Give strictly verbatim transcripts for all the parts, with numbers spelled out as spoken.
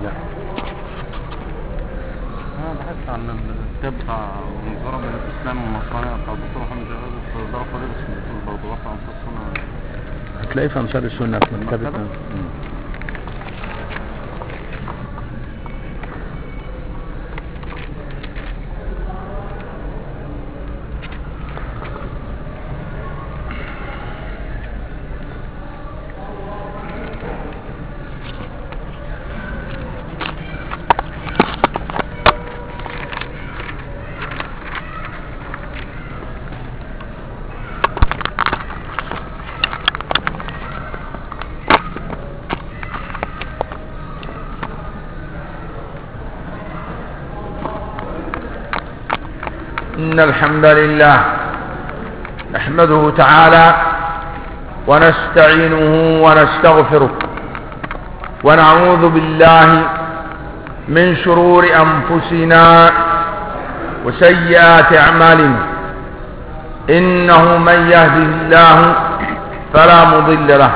لا انا بحثت عن الكتاب بتاع منظره بين الاسلام والنصرانيه بتاع الدكتور محمد جلال في دار فضيل اسمه برضه وقع عن السنه. هتلاقيه في انصار السنه في مكتبه. إن الحمد لله نحمده تعالى ونستعينه ونستغفره ونعوذ بالله من شرور أنفسنا وسيئات أعمالنا إنه من يهده الله فلا مضل له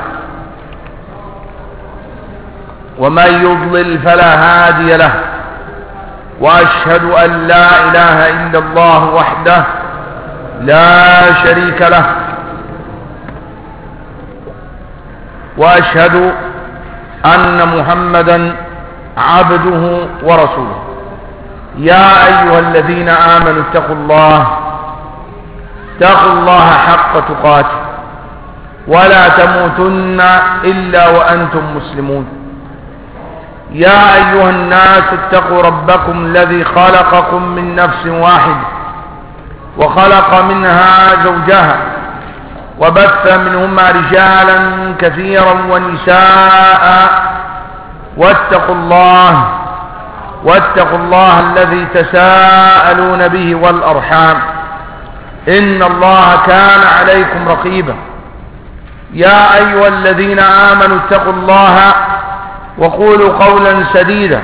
ومن يضلل فلا هادي له وأشهد أن لا إله إلا الله وحده لا شريك له وأشهد أن محمدا عبده ورسوله. يا أيها الذين آمنوا اتقوا الله اتقوا الله حق تقاته ولا تموتن إلا وأنتم مسلمون. يا أيها الناس اتقوا ربكم الذي خلقكم من نفس واحدة وخلق منها زوجها وبث منهما رجالا كثيرا ونساء واتقوا الله واتقوا الله الذي تساءلون به والأرحام إن الله كان عليكم رقيبا. يا أيها الذين آمنوا اتقوا الله وقولوا قولا سديدا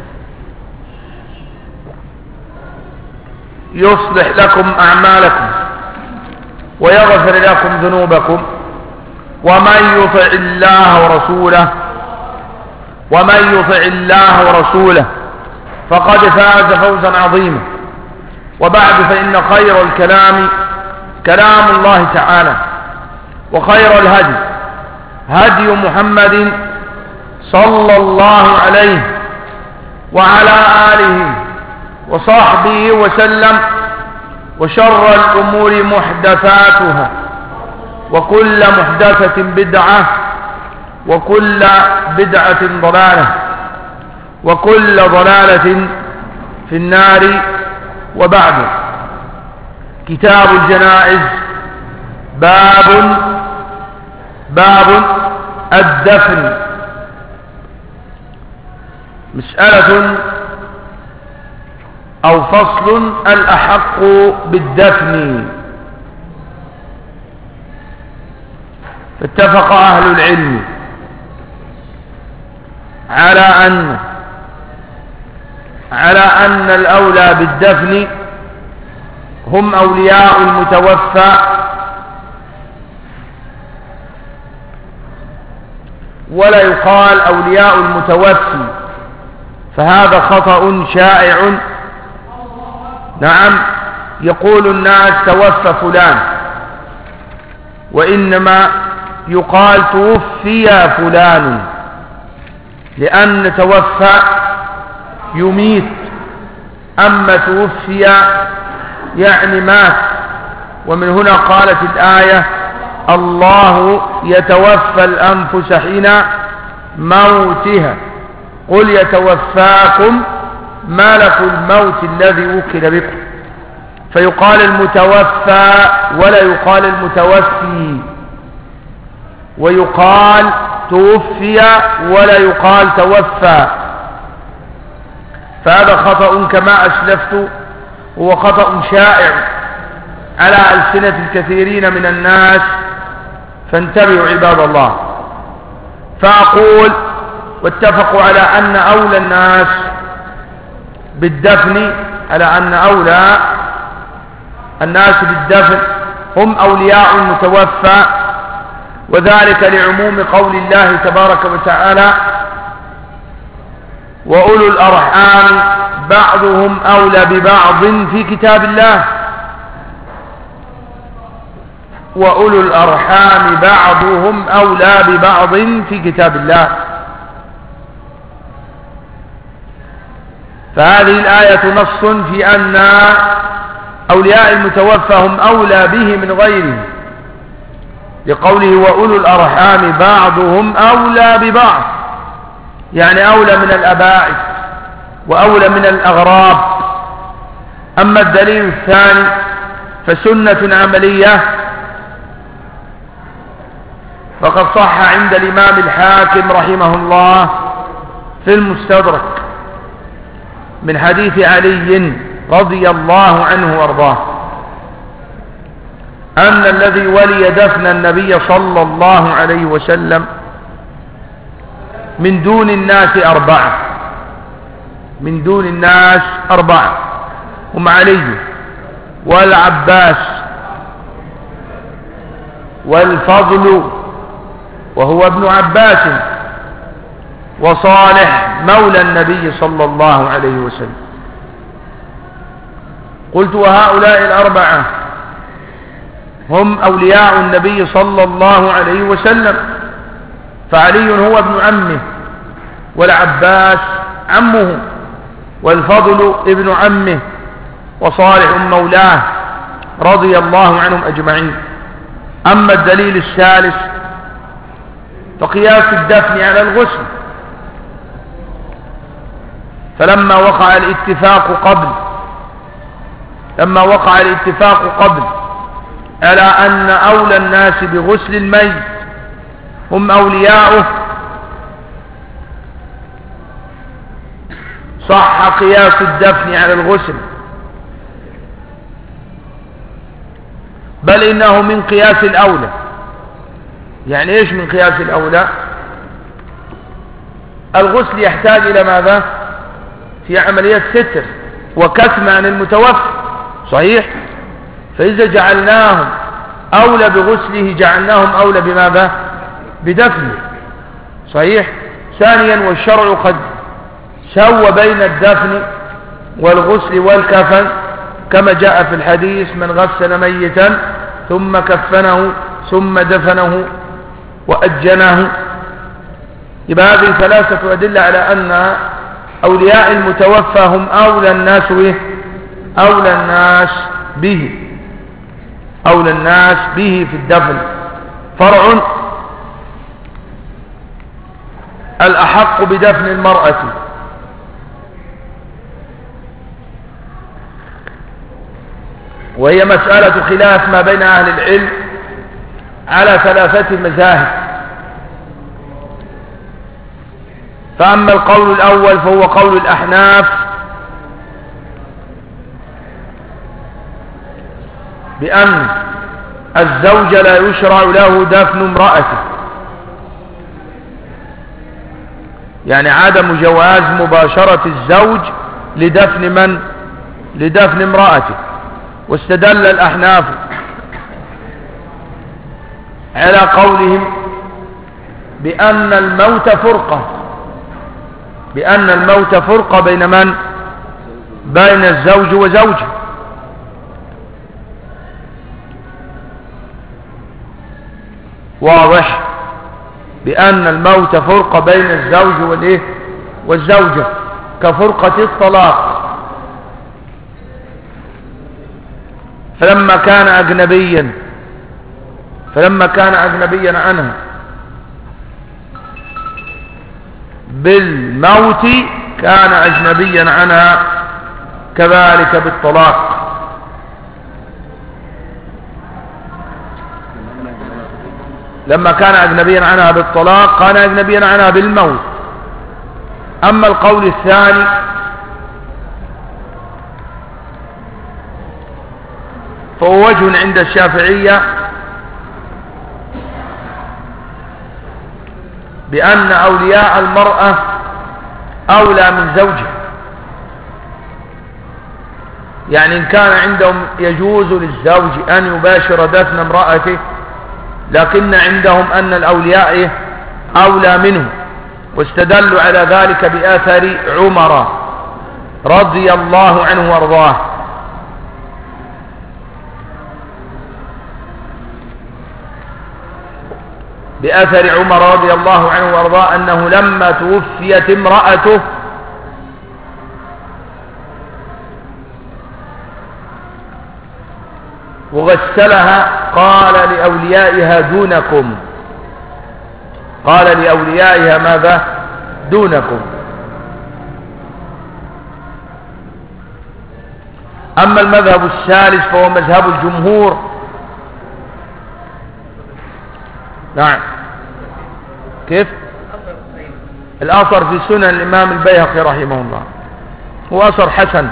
يصلح لكم أعمالكم ويغفر لكم ذنوبكم ومن يطع الله ورسوله ومن يطع الله ورسوله فقد فاز فوزا عظيما. وبعد فإن خير الكلام كلام الله تعالى وخير الهدي هدي محمد صلى الله عليه وعلى آله وصحبه وسلم. وشر الأمور محدثاتها وكل محدثة بدعة وكل بدعة ضلالة وكل ضلالة في النار. وبعد، كتاب الجنائز باب باب الدفن. مسألة أو فصل الأحق بالدفن. فاتفق أهل العلم على أن على أن الأولى بالدفن هم أولياء المتوفى ولا يقال أولياء المتوفي، فهذا خطأ شائع. نعم، يقول الناس توفى فلان، وإنما يقال توفي فلان، لأن توفى يميت، أما توفي يعني مات. ومن هنا قالت الآية الله يتوفى الأنفس حين موتها قل يتوفاكم ملك الموت الذي وكل بكم. فيقال المتوفى ولا يقال المتوفي، ويقال توفي ولا يقال توفى. فهذا خطأ كما أسلفت، هو خطأ شائع على ألسنة الكثيرين من الناس، فانتبهوا عباد الله. فأقول واتفقوا على أن أولى الناس بالدفن على أن أولى الناس بالدفن هم أولياء المتوفى، وذلك لعموم قول الله تبارك وتعالى وأولو الأرحام بعضهم أولى ببعض في كتاب الله، وأولو الأرحام بعضهم أولى ببعض في كتاب الله. فهذه الآية نص في أن أولياء المتوفى هم أولى به من غيره، لقوله وأولو الأرحام بعضهم أولى ببعض، يعني أولى من الأباعد وأولى من الأغراب. أما الدليل الثاني فسنة عملية، فقد صح عند الإمام الحاكم رحمه الله في المستدرك من حديث علي رضي الله عنه وارضاه أن الذي ولي دفن النبي صلى الله عليه وسلم من دون الناس أربعة، من دون الناس أربعة هم علي والعباس والفضل وهو ابن عباس وصالح مولى النبي صلى الله عليه وسلم. قلت وهؤلاء الأربعة هم أولياء النبي صلى الله عليه وسلم، فعلي هو ابن عمه، والعباس عمه، والفضل ابن عمه، وصالح مولاه رضي الله عنهم أجمعين. أما الدليل الثالث فقياس الدفن على الغسل، فلما وقع الاتفاق قبل لما وقع الاتفاق قبل على أن أولى الناس بغسل الميت هم أولياؤه، صح قياس الدفن على الغسل، بل إنه من قياس الأولى. يعني إيش من قياس الأولى؟ الغسل يحتاج إلى ماذا؟ في عملية ستر وكتم عن المتوفى، صحيح؟ فإذا جعلناهم أولى بغسله جعلناهم أولى بماذا؟ بدفنه، صحيح؟ ثانيا والشرع قد سوى بين الدفن والغسل والكفن، كما جاء في الحديث من غسل ميتا ثم كفنه ثم دفنه وأجنه. يبقى هذه ثلاثة أدلة على أن أولياء المتوفى هم أولى الناس به أولى الناس به أولى الناس به في الدفن. فرع الأحق بدفن المرأة، وهي مسألة خلاف ما بين أهل العلم على ثلاثة مذاهب. فأما القول الأول فهو قول الأحناف بأن الزوج لا يشرع له دفن امرأته، يعني عدم جواز مباشرة الزوج لدفن من؟ لدفن امرأته. واستدل الأحناف على قولهم بأن الموت فرقة بأن الموت فرقة بين من؟ بين الزوج وزوجه، واضح؟ بأن الموت فرقة بين الزوج والإيه؟ والزوجة، كفرقة الطلاق. فلما كان أجنبيا فلما كان أجنبيا عنها بالموت كان أجنبيا عنها كذلك بالطلاق. لما كان أجنبيا عنها بالطلاق كان أجنبيا عنها بالموت. أما القول الثاني فهو وجه عند الشافعية بأن أولياء المرأة أولى من زوجها، يعني إن كان عندهم يجوز للزوج أن يباشر دفن امرأته، لكن عندهم أن الأولياء أولى منه، واستدلوا على ذلك بأثر عمر رضي الله عنه وارضاه. بأثر عمر رضي الله عنه وارضاه أنه لما توفيت امرأته وغسلها قال لأوليائها دونكم، قال لأوليائها ماذا؟ دونكم. أما المذهب الثالث فهو مذهب الجمهور. نعم. كيف؟ الأثر في سنن الإمام البيهقي رحمه الله هو أثر حسن،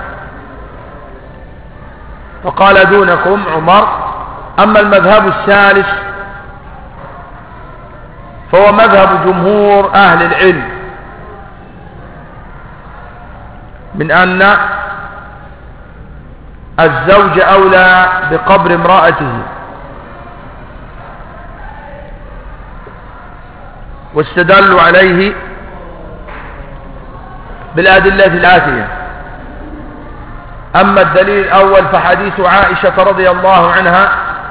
فقال دونكم عمر. أما المذهب الثالث فهو مذهب جمهور أهل العلم من أن الزوج أولى بقبر امرأته، واستدلوا عليه بالأدلة الآتية. أما الدليل الأول فحديث عائشة رضي الله عنها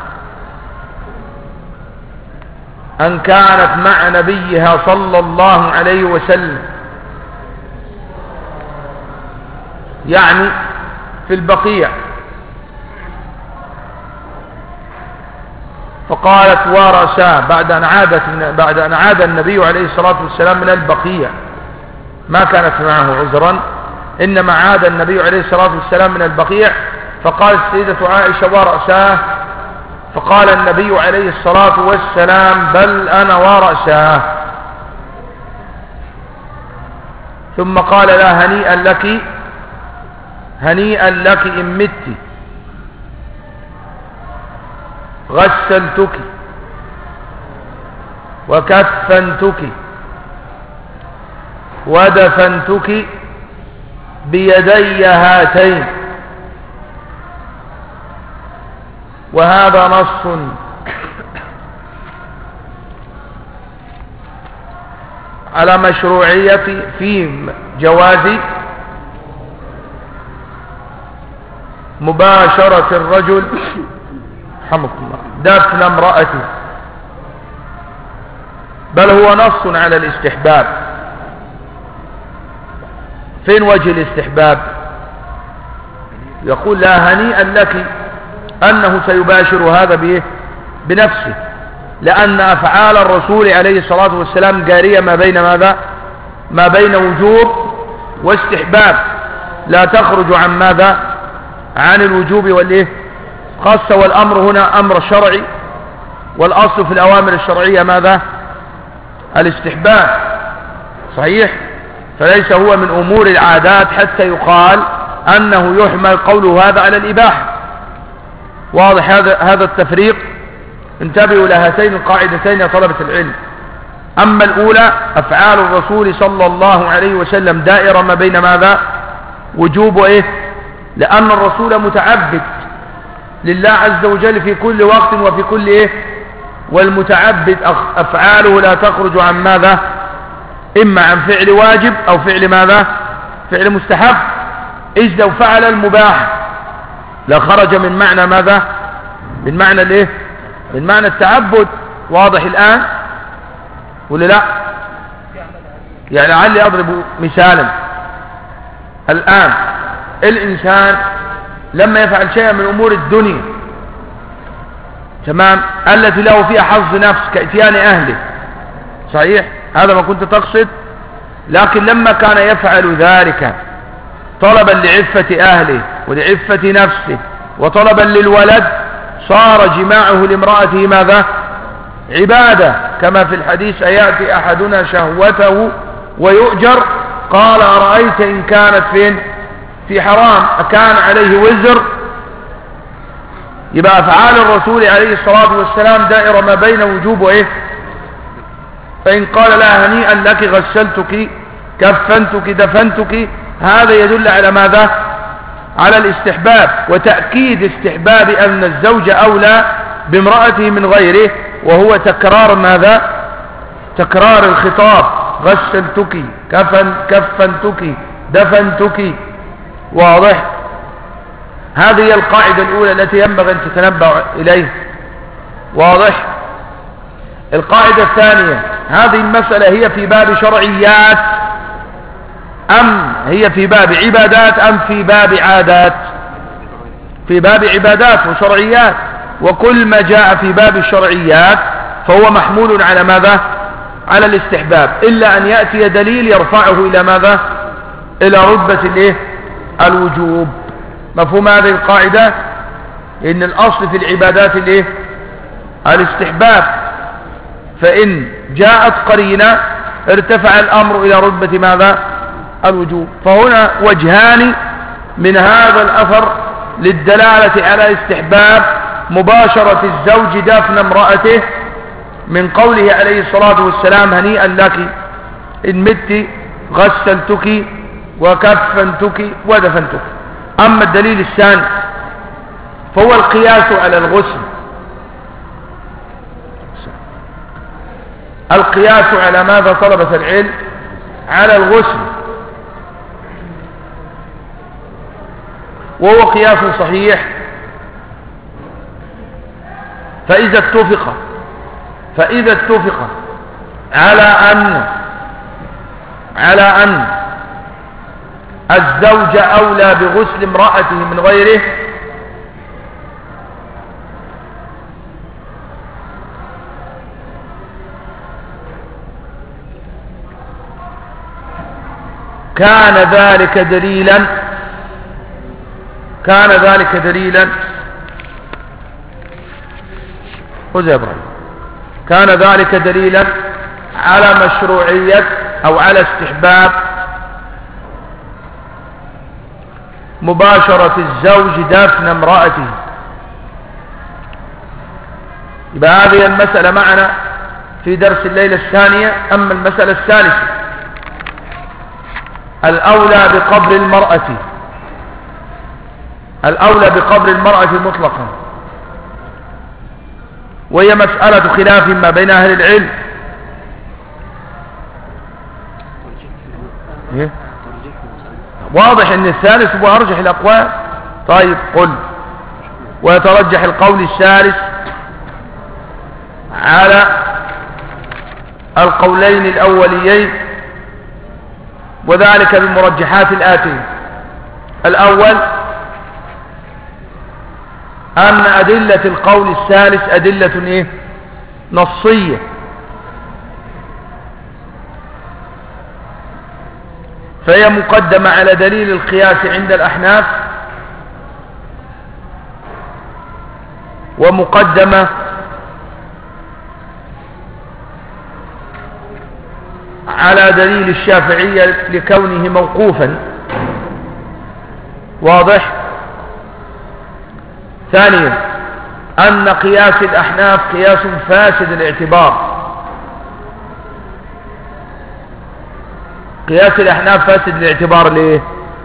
أن كانت مع نبيها صلى الله عليه وسلم، يعني في البقيع، فقالت ورثاه بعد أن عادت من بعد أن عاد النبي عليه الصلاة والسلام من البقيع، ما كانت معه عذرا، إنما عاد النبي عليه الصلاة والسلام من البقيع، فقالت السيدة عائشة ورأساه، فقال النبي عليه الصلاة والسلام بل أنا ورأساه، ثم قال لا هنيئا لك هنيئا لك إن مت، غسلتك وكفنتك ودفنتك بيدي هاتين. وهذا نص على مشروعية في جواز مباشرة الرجل رحمه الله دفن امرأته، بل هو نص على الاستحباب. فين وجه الاستحباب؟ يقول لا هنيئا لك أنه سيباشر هذا بإيه؟ بنفسه، لأن أفعال الرسول عليه الصلاة والسلام جارية ما بين ماذا؟ ما بين وجوب واستحباب، لا تخرج عن ماذا؟ عن الوجوب والإيه؟ خاصة، والأمر هنا أمر شرعي، والأصل في الأوامر الشرعية ماذا؟ الاستحباب، صحيح؟ فليس هو من أمور العادات حتى يقال أنه يحمل قوله هذا على الإباحة. واضح هذا هذا التفريق؟ انتبهوا لهاتين القاعدتين يا طلبة العلم. أما الأولى أفعال الرسول صلى الله عليه وسلم دائرة ما بين ماذا؟ وجوب وإيه؟ لأن الرسول متعبد لله عز وجل في كل وقت وفي كل إيه؟ والمتعبد أفعاله لا تخرج عن ماذا؟ إما عن فعل واجب أو فعل ماذا؟ فعل مستحب. إذ لو فعل المباح لخرج من معنى ماذا؟ من معنى الإيه؟ من معنى التعبد. واضح الآن ولا لا؟ يعني لعلي أضرب مثالا. الآن الإنسان لما يفعل شيئا من أمور الدنيا تمام التي له فيها حظ نفس كإتيان أهله، صحيح؟ هذا ما كنت تقصد. لكن لما كان يفعل ذلك طلبا لعفة أهله ولعفة نفسه وطلبا للولد صار جماعه لامرأته ماذا؟ عبادة، كما في الحديث أيأتي أحدنا شهوته ويؤجر؟ قال أرأيت إن كانت فين؟ في حرام أكان عليه وزر؟ يبقى أفعال الرسول عليه الصلاة والسلام دائرة ما بين وجوب وإيه؟ فإن قال لا هنيئا لك غسلتك كفنتك دفنتك، هذا يدل على ماذا؟ على الاستحباب وتأكيد استحباب أن الزوج أولى بامرأته من غيره، وهو تكرار ماذا؟ تكرار الخطاب، غسلتك، كفن كفنتك، دفنتك. واضح؟ هذه هي القاعدة الأولى التي ينبغي أن تتنبأ إليه. واضح؟ القاعدة الثانية، هذه المسألة هي في باب شرعيات أم هي في باب عبادات أم في باب عادات؟ في باب عبادات وشرعيات، وكل ما جاء في باب الشرعيات فهو محمول على ماذا؟ على الاستحباب، إلا أن يأتي دليل يرفعه إلى ماذا؟ إلى رتبة الايه؟ الوجوب. مفهوم هذه القاعدة؟ إن الأصل في العبادات الايه؟ الاستحباب، فإن جاءت قرينة ارتفع الأمر إلى رتبة ماذا؟ الوجوب. فهنا وجهان من هذا الأثر للدلالة على استحباب مباشرة الزوج دفن امرأته، من قوله عليه الصلاة والسلام: هنيئا لك إن مت غسلتك وكفنتك ودفنتك. أما الدليل الثاني فهو القياس على الغسل، القياس على ماذا طلبة العلم؟ على الغسل، وهو قياس صحيح. فإذا اتفق فإذا اتفق على أن على أن الزوج أولى بغسل امرأته من غيره، كان ذلك دليلا كان ذلك دليلا خذ يا إبراهيم كان ذلك دليلا على مشروعية أو على استحباب مباشرة الزوج دفن امرأته. يبقى هذه المسألة معنا في درس الليلة الثانية. أما المسألة الثالثة، الأولى بقبر المرأة الأولى بقبر المرأة مطلقا، وهي مسألة خلاف ما بين أهل العلم. إيه؟ واضح أن الثالث هو أرجح الأقوال. طيب قل. ويترجح القول الثالث على القولين الأوليين، وذلك بالمرجحات الآتية. الأول أن أدلة القول الثالث أدلة إيه؟ نصية، فهي مقدمة على دليل القياس عند الأحناف، ومقدمة على دليل الشافعية لكونه موقوفا. واضح؟ ثانيا أن قياس الأحناف قياس فاسد الاعتبار. قياس الأحناف فاسد الاعتبار ليه؟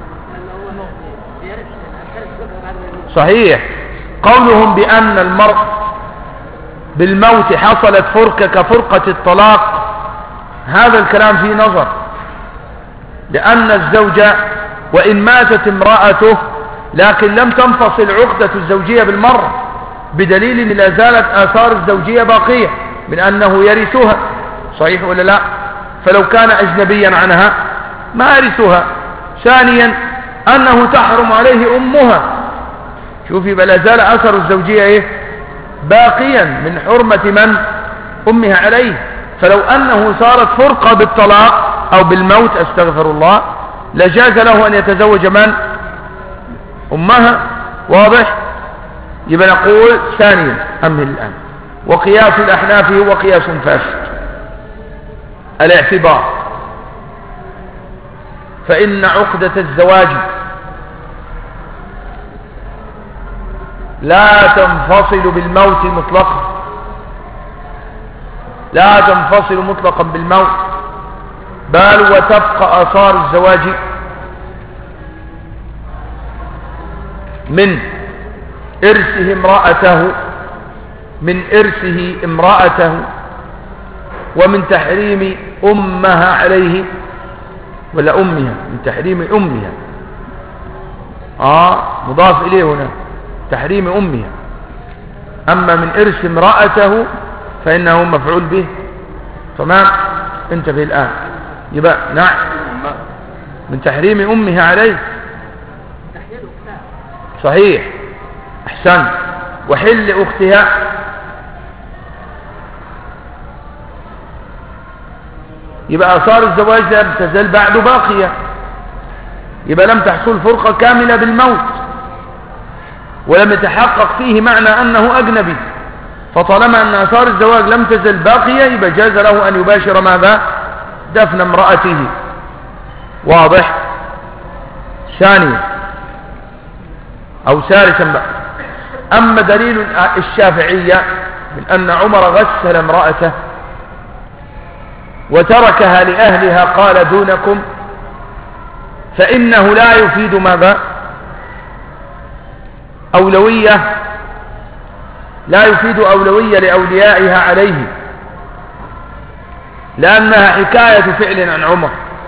صحيح. قولهم بأن المرء بالموت حصلت فرقة كفرقة الطلاق، هذا الكلام فيه نظر، لأن الزوج وإن ماتت امرأته لكن لم تنفصل عقدة الزوجية بالمرة، بدليل أن لا زالت آثار الزوجية باقية من أنه يرثها. صحيح ولا لا؟ فلو كان أجنبيا عنها ما يرثها. ثانيا أنه تحرم عليه أمها. شوفي، بل لا زال أثر الزوجية إيه؟ باقيا من حرمة من؟ أمها عليه. فلو أنه صارت فرقة بالطلاق أو بالموت أستغفر الله، لجاز له أن يتزوج من؟ أمها. واضح؟ يبقى نقول ثانيا أمهل الآن، وقياس الأحناف هو قياس فاسد الاعتبار، فإن عقدة الزواج لا تنفصل بالموت مطلقا، لا تنفصل مطلقا بالموت، بل وتبقى آثار الزواج من إرثه امرأته من إرثه امرأته ومن تحريم أمها عليه ولا أمها؟ من تحريم أمها. آه مضاف إليه هنا تحريم أمها. أما من إرث امرأته فإنه مفعول به. تمام. انتبه الآن. يبقى نعم من تحريم أمها عليه. صحيح أحسن. وحل أختها يبقى آثار الزواج لم تزل بعد باقية، يبقى لم تحصل فرقة كاملة بالموت ولم يتحقق فيه معنى أنه أجنبي، فطالما أن آثار الزواج لم تزل باقية يبقى جاز له أن يباشر ماذا؟ دفن امرأته. واضح؟ ثانيا أو ثالثا بقى، أما دليل الشافعية من أن عمر غسل امرأته وتركها لأهلها قال دونكم، فإنه لا يفيد ماذا؟ أولوية، لا يفيد أولوية لأوليائها عليه، لأنها حكاية فعل عن عمر،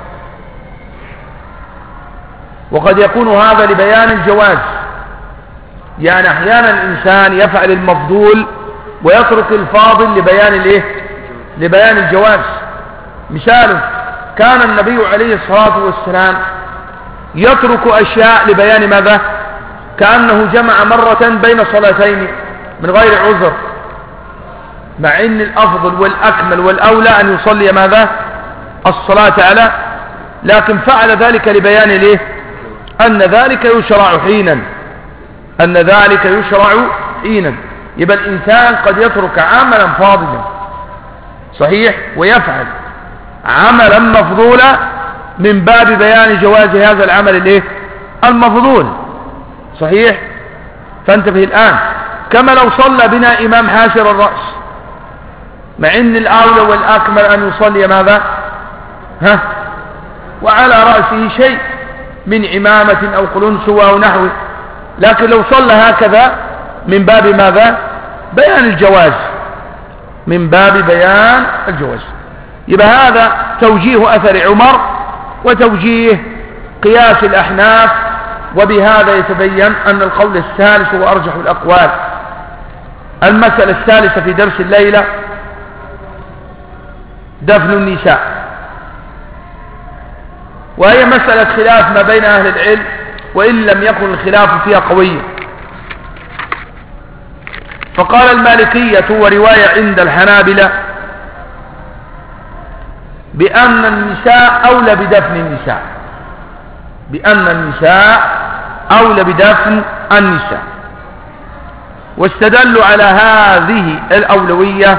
وقد يكون هذا لبيان الجواز. يعني أحيانا الإنسان يفعل المفضول ويترك الفاضل لبيان الايه؟ لبيان الجواز. مثال، كان النبي عليه الصلاة والسلام يترك أشياء لبيان ماذا؟ كأنه جمع مرة بين صلاتين من غير عذر، مع ان الأفضل والأكمل والأولى أن يصلي ماذا؟ الصلاة على، لكن فعل ذلك لبيان ليه؟ أن ذلك يشرع حينا، أن ذلك يشرع حينا. يبقى الإنسان قد يترك عملا فاضلا صحيح ويفعل عملا مفضولا من باب بيان جواز هذا العمل الايه؟ المفضول صحيح. فانتبه الآن، كما لو صلى بنا إمام حاشر الرأس، مع ان الأولى والأكمل أن يصلي ماذا؟ ها؟ وعلى رأسه شيء من عمامة أو قلنسوة أو نحوه، لكن لو صلى هكذا من باب ماذا؟ بيان الجواز، من باب بيان الجواز. يبقى هذا توجيه أثر عمر وتوجيه قياس الأحناف، وبهذا يتبين أن القول الثالث هو أرجح الأقوال. المسألة الثالثة في درس الليلة دفن النساء، وهي مسألة خلاف ما بين أهل العلم، وإن لم يكن الخلاف فيها قوي. فقال المالكية ورواية عند الحنابلة بأن النساء أولى بدفن النساء، بأن النساء أولى بدفن النساء، واستدلوا على هذه الأولوية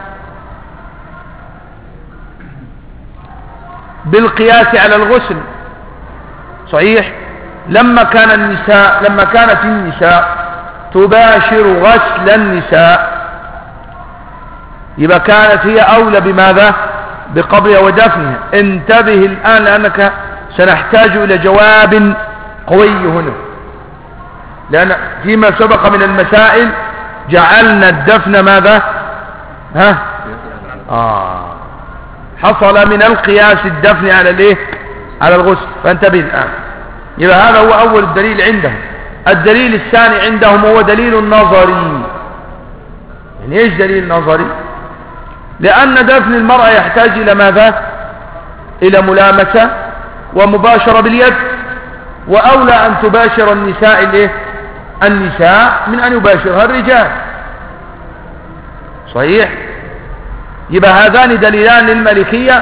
بالقياس على الغسل. صحيح، لما كان النساء لما كانت النساء تباشر غسل النساء يبقى كانت هي أولى بماذا؟ بقبرها ودفنها. انتبه الآن لأنك سنحتاج إلى جواب قوي هنا، لأن فيما سبق من المسائل جعلنا الدفن ماذا؟ ها؟ آه حصل من القياس الدفن على الايه؟ على الغسل. فانتبه الآن، يبقى هذا هو أول الدليل عندهم. الدليل الثاني عندهم هو دليل نظري. يعني ايش دليل نظري؟ لأن دفن المرأة يحتاج إلى ماذا؟ إلى ملامسة ومباشرة باليد، وأولى أن تباشر النساء الايه؟ النساء من أن يباشرها الرجال. صحيح. يبقى هذان دليلان للمالكية،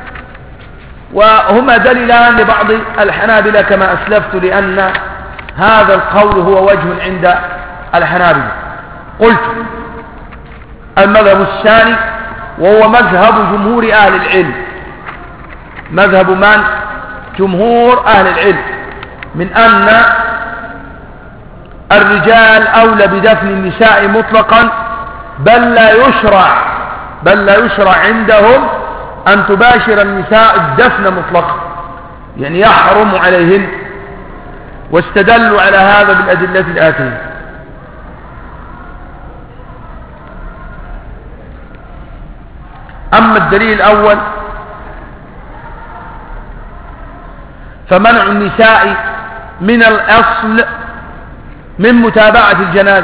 وهما دليلان لبعض الحنابلة كما أسلفت، لأن هذا القول هو وجه عند الحنابلة. قلت المذهب الثاني وهو مذهب جمهور أهل العلم. مذهب من؟ جمهور أهل العلم، من أن الرجال أولى بدفن النساء مطلقا، بل لا يشرع بل لا يشرع عندهم أن تباشر النساء الدفن مطلقا، يعني يحرم عليهن. واستدلوا على هذا بالأدلة الآتية. أما الدليل الأول فمنع النساء من الأصل من متابعة الجنازة،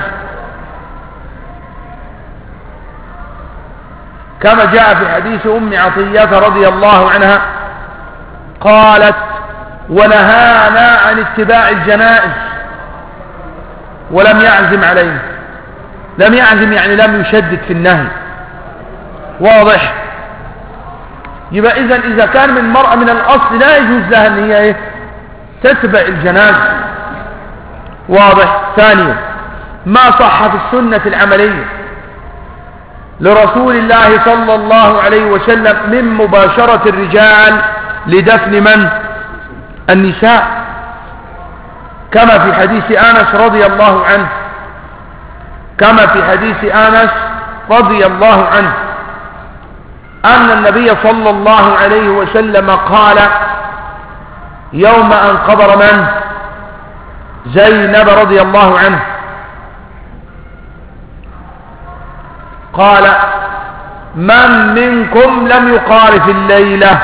كما جاء في حديث أم عطية رضي الله عنها قالت: ونهانا عن اتباع الجنائز ولم يعزم علينا. لم يعزم يعني لم يشدد في النهي. واضح؟ يبقى إذن إذا كان من مرأة من الأصل لا يجوز لها أن هي إيه؟ تتبع الجنازة. واضح؟ ثانيا، ما صح في السنة العملية لرسول الله صلى الله عليه وسلم من مباشرة الرجال لدفن من؟ النساء، كما في حديث أنس رضي الله عنه كما في حديث أنس رضي الله عنه أن النبي صلى الله عليه وسلم قال يوم أن قبر من؟ زينب رضي الله عنه، قال: من منكم لم يقارف الليلة؟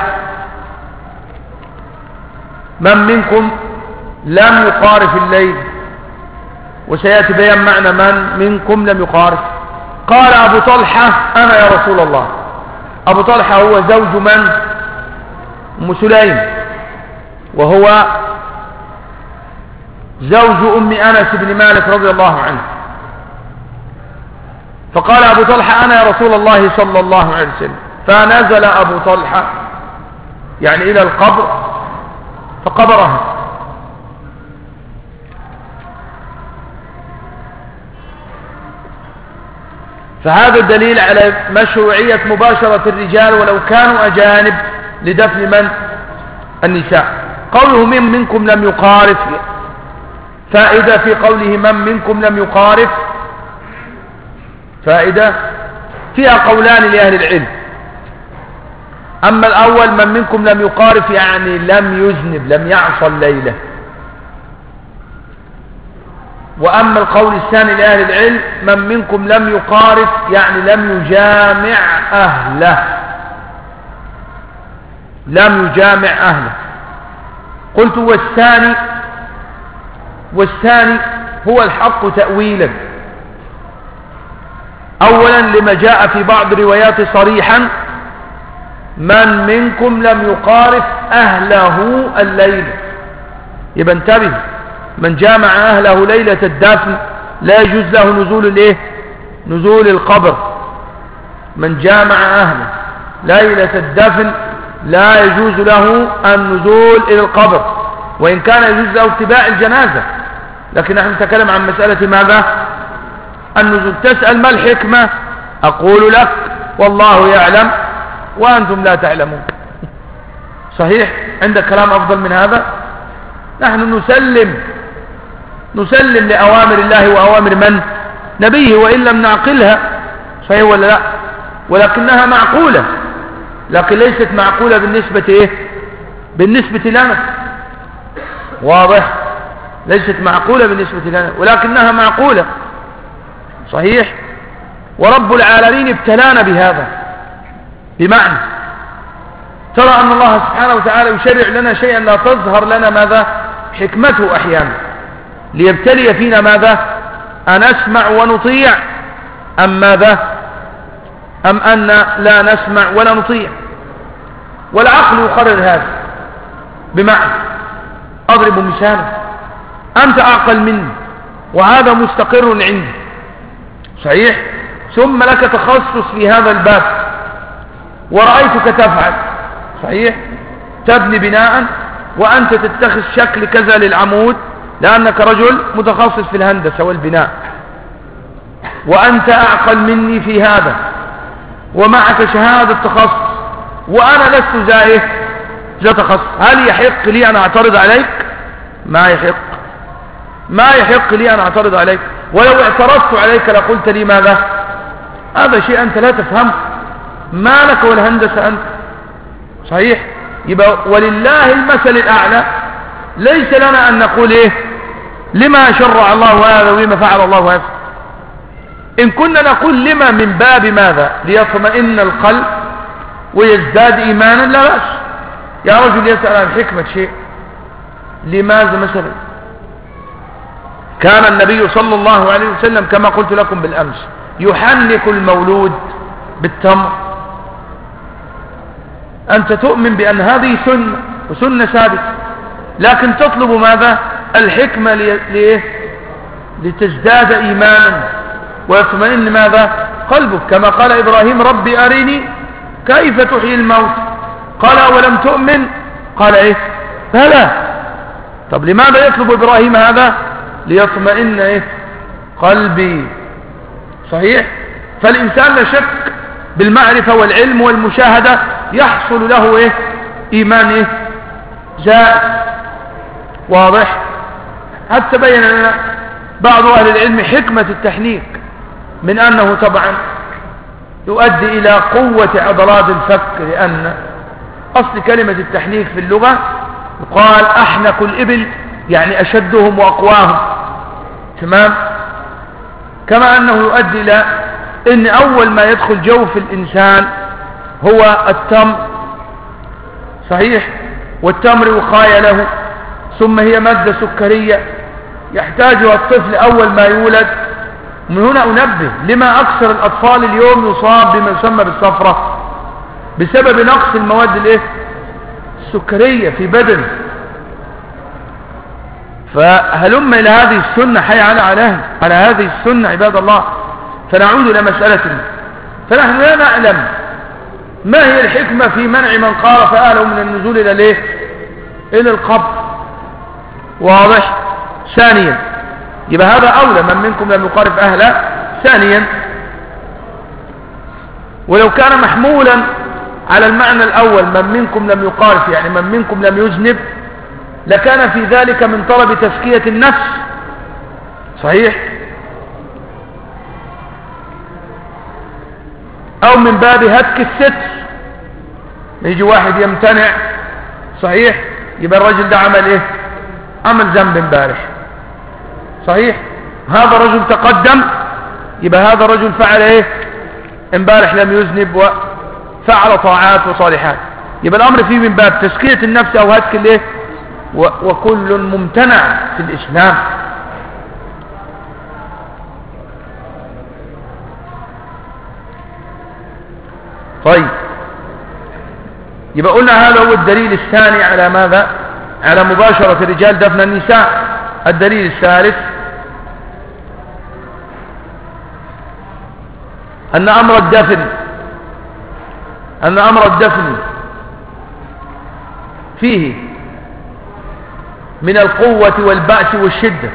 من منكم لم يقارف الليل؟ وسيأتي بيان معنى من منكم لم يقارف. قال أبو طلحة: أنا يا رسول الله. أبو طلحة هو زوج من؟ أم سليم، وهو زوج أم أنس بن مالك رضي الله عنه. فقال أبو طلحة: أنا يا رسول الله صلى الله عليه وسلم. فنزل أبو طلحة يعني إلى القبر فقبرها. فهذا الدليل على مشروعية مباشرة الرجال ولو كانوا أجانب لدفن من؟ النساء. قوله من منكم لم يقارف، فائدة في قوله من منكم لم يقارف، فائدة فيها قولان لأهل العلم. أما الأول من منكم لم يقارف يعني لم يذنب، لم يعصى الليلة. وأما القول الثاني لأهل العلم من منكم لم يقارف يعني لم يجامع أهله، لم يجامع أهله. قلت والثاني والثاني هو الحق تأويلا. أولا لما جاء في بعض الروايات صريحا من منكم لم يقارف أهله الليل. يبقى انتبه، من جامع أهله ليلة الدفن لا يجوز له نزول الايه؟ نزول القبر. من جامع أهله ليلة الدفن لا يجوز له النزول إلى القبر، وإن كان يجوز له اتباع الجنازة، لكن نحن نتكلم عن مسألة ماذا؟ النزول. تسأل ما الحكمة؟ أقول لك والله يعلم وأنتم لا تعلمون. صحيح؟ عندك كلام أفضل من هذا؟ نحن نسلم نسلم لأوامر الله وأوامر من؟ نبيه، وإن لم نعقلها. صحيح ولا لا؟ ولكنها معقولة، لكن ليست معقولة بالنسبة إيه؟ بالنسبة لنا. واضح؟ ليست معقولة بالنسبة لنا ولكنها معقولة. صحيح؟ ورب العالمين ابتلانا بهذا، بمعنى ترى أن الله سبحانه وتعالى يشرع لنا شيئا لا تظهر لنا ماذا؟ حكمته أحيانا، ليبتلي فينا ماذا؟ أن نسمع ونطيع أم ماذا؟ أم أن لا نسمع ولا نطيع. والعقل يقرر هذا. بمعنى أضرب مثالا، أنت أعقل مني وهذا مستقر عندي، صحيح؟ ثم لك تخصص في هذا الباب ورأيتك تفعل، صحيح؟ تبني بناء وأنت تتخذ شكل كذا للعمود لأنك رجل متخصص في الهندسة والبناء، وأنت أعقل مني في هذا ومعك شهادة تخصص وأنا لست زائه ذا تخصص. هل يحق لي أن أعترض عليك؟ ما يحق ما يحق لي أن أعترض عليك. ولو اعترضت عليك لقلت لي ماذا؟ هذا شيء أنت لا تفهم، ما لك والهندسة أنت، صحيح؟ يبقى ولله المثل الأعلى. ليس لنا أن نقول إيه لما شرع الله هذا ولما فعل الله هذا. إن كنا نقول لما من باب ماذا؟ ليطمئن القلب ويزداد إيمانا، لا بأس. يا رجل يسأل عن حكمة شيء لماذا مثلا؟ كان النبي صلى الله عليه وسلم كما قلت لكم بالأمس يحنك المولود بالتمر. أنت تؤمن بأن هذه سنة وسنة ثابتة، لكن تطلب ماذا؟ الحكمة ليه؟ لتزداد إيمانا ويطمئن ماذا؟ قلبك، كما قال إبراهيم ربي أريني كيف تحيي الموت، قال أولم تؤمن؟ قال إيه؟ بلى. طب لماذا يطلب إبراهيم هذا؟ ليطمئن إيه؟ قلبي. صحيح؟ فالإنسان لا شك بالمعرفة والعلم والمشاهدة يحصل له إيه؟ إيمان إيه؟ زائد. واضح؟ حتى بين لنا بعض أهل العلم حكمة التحنيك من أنه طبعا يؤدي إلى قوة عضلات الفك، لأن أصل كلمة التحنيك في اللغة يقال أحنك الإبل، يعني أشدهم وأقواهم. تمام؟ كما أنه يؤدي إلى أن أول ما يدخل جوف الإنسان هو التمر. صحيح؟ والتمر وقاية له، ثم هي مادة سكرية يحتاجها الطفل أول ما يولد. من هنا أنبه لما أكثر الأطفال اليوم يصاب بما يسمى بالصفرة بسبب نقص المواد الايه؟ السكرية في بدنه. فهلم إلى هذه السنة، حي على على على هذه السنة عباد الله. فنعود إلى مسألتنا، فنحن لا نعلم ما هي الحكمة في منع من قارف أهله من النزول إلى الايه؟ إلى القبر. واضح؟ ثانيا يبقى هذا أولى، من منكم لم يقارف أهله. ثانيا ولو كان محمولا على المعنى الأول من منكم لم يقارف، يعني من منكم لم يذنب، لكان في ذلك من طلب تزكية النفس. صحيح؟ أو من باب هتك الستر، يجي واحد يمتنع. صحيح؟ يبقى الرجل ده عمل ايه؟ عمل ذنب امبارح. صحيح؟ هذا رجل تقدم، يبقى هذا الرجل فعل ايه؟ امبارح لم يذنب وفعل طاعات وصالحات. يبقى الامر فيه من باب تزكية النفس او هتك الايه؟ وكل ممتنع في الاسلام. طيب، يبقى قلنا هذا هو الدليل الثاني على ماذا؟ على مباشرة الرجال دفن النساء. الدليل الثالث أن أمر الدفن أن أمر الدفن فيه من القوة والبأس والشدة،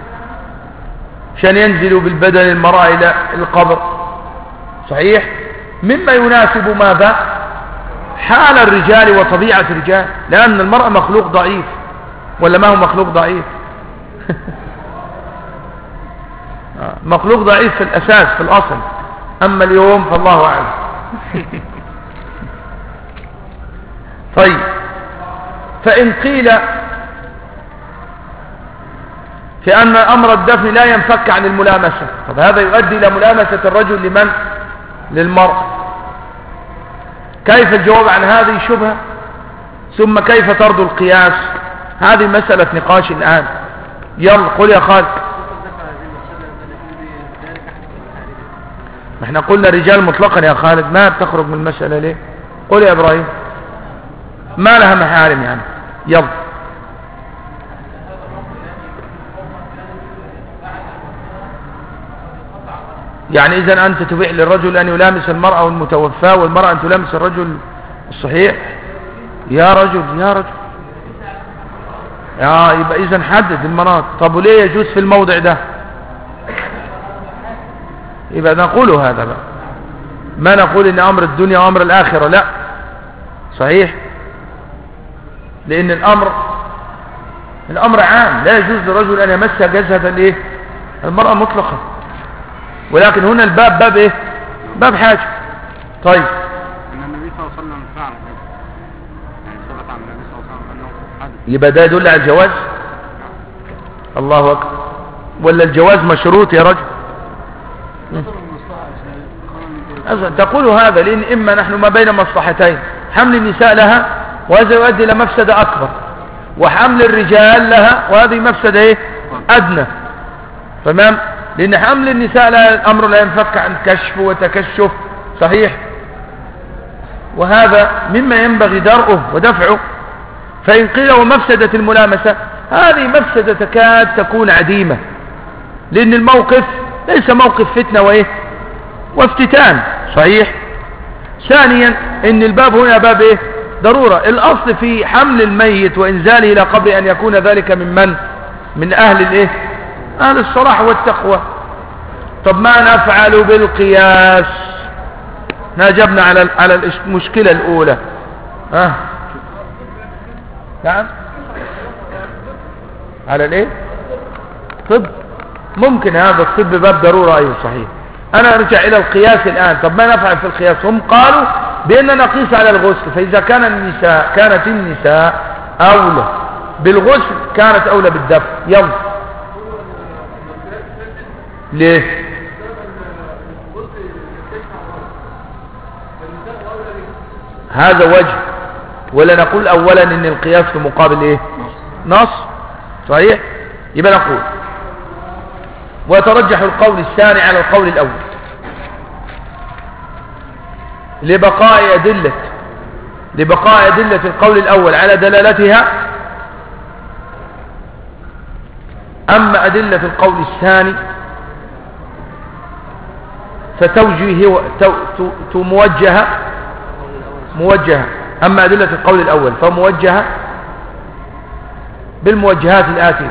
عشان ينزلوا بالبدن المرأة إلى القبر. صحيح؟ مما يناسب ماذا؟ حال الرجال وطبيعة الرجال، لأن المرأة مخلوق ضعيف، ولا ما هو مخلوق ضعيف؟ مخلوق ضعيف في الأساس في الأصل، أما اليوم فالله أعلم. طيب، فإن قيل في أن أمر الدفن لا ينفك عن الملامسة، طب هذا يؤدي إلى ملامسة الرجل لمن؟ للمرأة. كيف الجواب عن هذه الشبهة؟ ثم كيف ترد القياس؟ هذه مسألة نقاش الآن. يلا قل يا خالد. ما احنا قلنا رجال مطلقا يا خالد، ما بتخرج من المسألة ليه؟ قل يا إبراهيم. ما لها محارم يعني. يلا. يعني إذن أنت تبيح للرجل أن يلامس المرأة المتوفاة، والمرأة أن تلامس الرجل الصحيح؟ يا رجل يا رجل يا يبقى إذن حدد المناط. طب وليه يجوز في الموضع ده؟ يبقى نقول هذا بقى، ما نقول إن أمر الدنيا وأمر الآخرة، لا. صحيح؟ لأن الأمر الأمر عام، لا يجوز للرجل أن يمس جسد الإيه؟ المرأة مطلقا، ولكن هنا الباب باب إيه؟ باب حاجة. طيب، ان النبي صلى الله عليه وسلم فعل هذا، يعني ثبت عن النبي صلى الله عليه وسلم انه حدث. يبقى ده يدل على الجواز. الله اكبر. ولا الجواز مشروط يا رجل؟ تقول هذا لان اما نحن ما بين مصلحتين، حمل النساء لها، وهذا يؤدي الى مفسده اكبر، وحمل الرجال لها، وهذه مفسدة ايه ادنى. تمام. لان حمل النساء لا الامر لا ينفك عن كشف وتكشف صحيح، وهذا مما ينبغي درءه ودفعه. فإن قيل ومفسدة الملامسة، هذه مفسدة تكاد تكون عديمة، لأن الموقف ليس موقف فتنة وإيه وافتتان صحيح. ثانيا إن الباب هنا باب إيه ضرورة. الأصل في حمل الميت وإنزاله إلى قبل أن يكون ذلك من من من أهل الإيه أهل الصلاح والتقوى. طب ما نفعل بالقياس؟ ناجبنا على على المشكلة الأولى. ها نعم على الايه طب ممكن هذا الطب باب ضرورة ايوه صحيح. انا ارجع الى القياس الان. طب ما نفعل في القياس؟ هم قالوا باننا نقيس على الغسل، فاذا كان النساء كانت النساء اولى بالغسل كانت اولى بالدفع. يلا ليه؟ هذا وجه. ولا نقول اولا ان القياس في مقابل ايه نص صحيح. يبقى نقول ويترجح القول الثاني على القول الاول لبقاء ادله لبقاء ادله القول الاول على دلالتها. اما ادله القول الثاني فتوجيه موجهه موجهه. أما أدلة القول الأول فموجهة بالموجهات الآتية.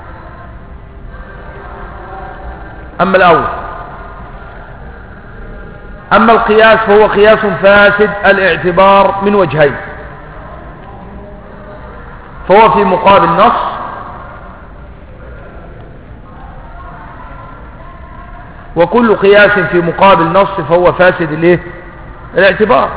أما الأول أما القياس فهو قياس فاسد الاعتبار من وجهين، فهو في مقابل نص، وكل قياس في مقابل نص فهو فاسد الايه الاعتبار.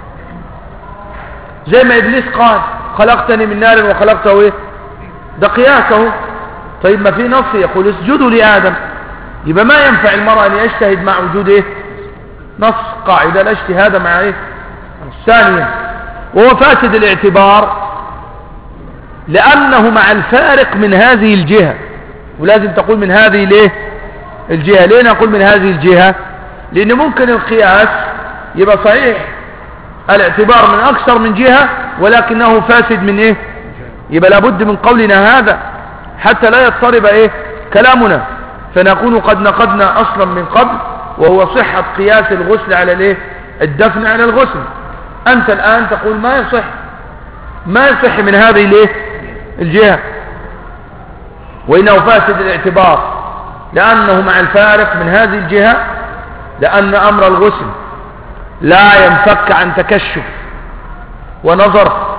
زي ما إبليس قال خلقتني من نار وخلقته ايه ده قياسه. طيب ما في نص يقول اسجدوا لآدم، يبقى ما ينفع المرأة أن يجتهد مع وجود ايه نص قاعدة لا اجتهاد مع ايه. ثانيا وهو فاسد الاعتبار لأنه مع الفارق من هذه الجهة، ولازم تقول من هذه الايه الجهة. ليه نقول من هذه الجهة؟ لأن ممكن القياس يبقى صحيح الاعتبار من أكثر من جهة ولكنه فاسد من ايه. يبقى لابد من قولنا هذا حتى لا يضطرب ايه كلامنا، فنكون قد نقدنا أصلا من قبل وهو صحة قياس الغسل على الايه الدفن على الغسل. أنت الآن تقول ما يصح ما يصح من هذه الايه الجهة، وإنه فاسد الاعتبار لأنه مع الفارق من هذه الجهة، لأن أمر الغسل لا ينفك عن تكشف ونظر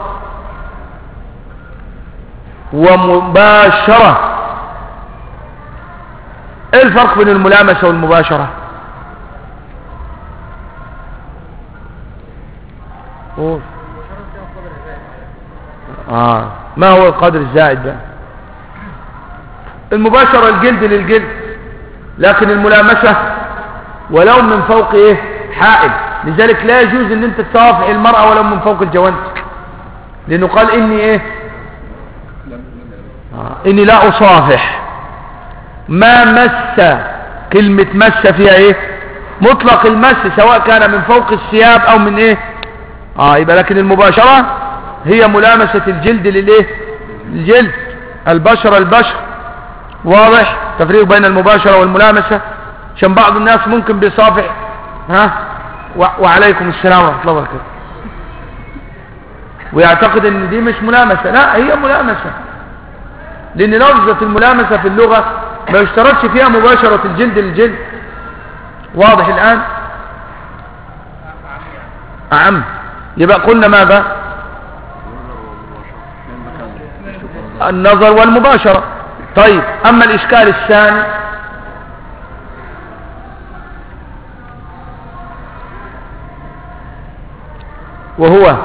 ومباشرة. ايه الفرق بين الملامسة والمباشرة؟ أوه. آه. ما هو القدر الزائد ده؟ المباشرة الجلد للجلد، لكن الملامسة ولو من فوق ايه حائل. لذلك لا يجوز ان انت تصافح المرأة ولو من فوق الجوانب، لانه قال اني ايه آه. اني لا اصافح. ما مس، كلمة مس فيها ايه مطلق المس سواء كان من فوق الثياب او من ايه اه يبقى لكن المباشرة هي ملامسة الجلد للايه الجلد، البشرة البشر. واضح تفريق بين المباشرة والملامسة؟ عشان بعض الناس ممكن بيصافح ها وعليكم السلام ورحمة الله وبركاته ويعتقد ان دي مش ملامسة. لا هي ملامسة، لان لفظة الملامسة في اللغة ما يشترطش فيها مباشرة الجلد للجلد. واضح الآن؟ أعم. يبقى قلنا ماذا؟ النظر والمباشرة. طيب أما الإشكال الثاني وهو